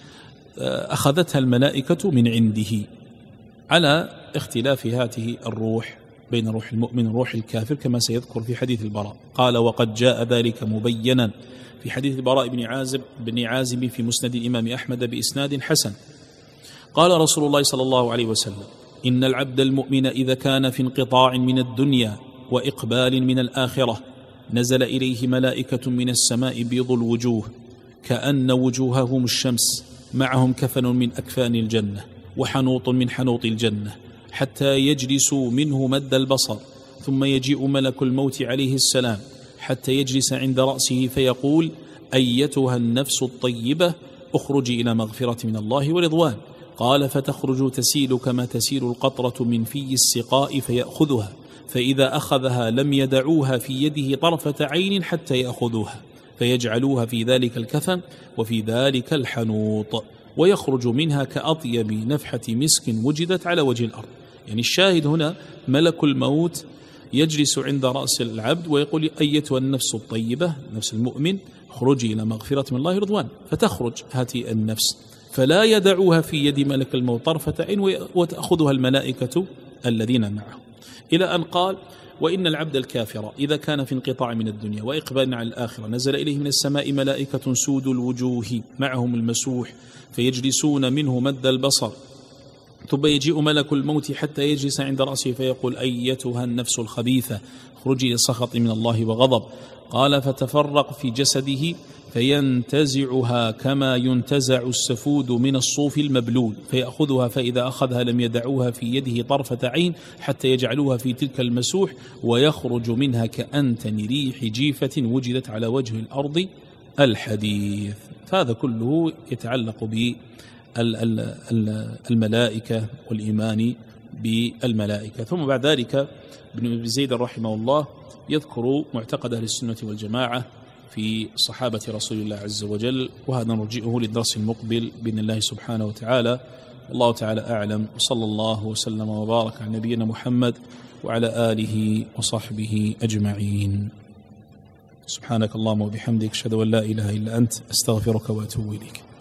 أخذتها الملائكة من عنده، على اختلاف هذه الروح بين روح المؤمن وروح الكافر، كما سيذكر في حديث البراء. قال: وقد جاء ذلك مبينا في حديث البراء بن عازب بن عازب في مسند الإمام أحمد بإسناد حسن. قال رسول الله صلى الله عليه وسلم: إن العبد المؤمن إذا كان في انقطاع من الدنيا وإقبال من الآخرة نزل إليه ملائكة من السماء بيض الوجوه كأن وجوههم الشمس، معهم كفن من أكفان الجنة وحنوط من حنوط الجنة، حتى يجلسوا منه مد البصر، ثم يجيء ملك الموت عليه السلام حتى يجلس عند رأسه فيقول: أيتها النفس الطيبة اخرجي إلى مغفرة من الله ورضوان. قال: فتخرج تسيل كما تسيل القطرة من في السقاء فيأخذها، فإذا أخذها لم يدعوها في يده طرفة عين حتى يأخذوها، فيجعلوها في ذلك الكفن وفي ذلك الحنوط، ويخرج منها كأطيب نفحة مسك وجدت على وجه الأرض. يعني الشاهد هنا ملك الموت يجلس عند رأس العبد ويقول: أيتها النفس الطيبة، نفس المؤمن، اخرجي إلى مغفرة من الله ورضوان، فتخرج هذه النفس، فلا يدعوها في يد ملك الموت طرفة عين وتأخذها الملائكة الذين معه، إلى أن قال: وإن العبد الكافر إذا كان في انقطاع من الدنيا وإقبال على الآخرة نزل إليه من السماء ملائكة سود الوجوه معهم المسوح فيجلسون منه مد البصر، ثم يجيء ملك الموت حتى يجلس عند رأسه فيقول: أيتها النفس الخبيثة خرجي للسخط من الله وغضب. قال: فتفرق في جسده فينتزعها كما ينتزع السفود من الصوف المبلول، فيأخذها فإذا أخذها لم يدعوها في يده طرفة عين حتى يجعلوها في تلك المسوح، ويخرج منها كأنتن ريح جيفة وجدت على وجه الأرض الحديث. فهذا كله يتعلق بالملائكة والإيمان بالملائكة. ثم بعد ذلك ابن زيد رحمه الله يذكر معتقد أهل السنة والجماعة في صحابة رسول الله عز وجل، وهذا نرجئه للدرس المقبل بإذن الله سبحانه وتعالى. والله تعالى أعلم، وصلى الله وسلم وبارك على نبينا محمد وعلى آله وصحبه أجمعين. سبحانك اللهم وبحمدك، أشهد أن لا إله إلا أنت، أستغفرك وأتوب إليك.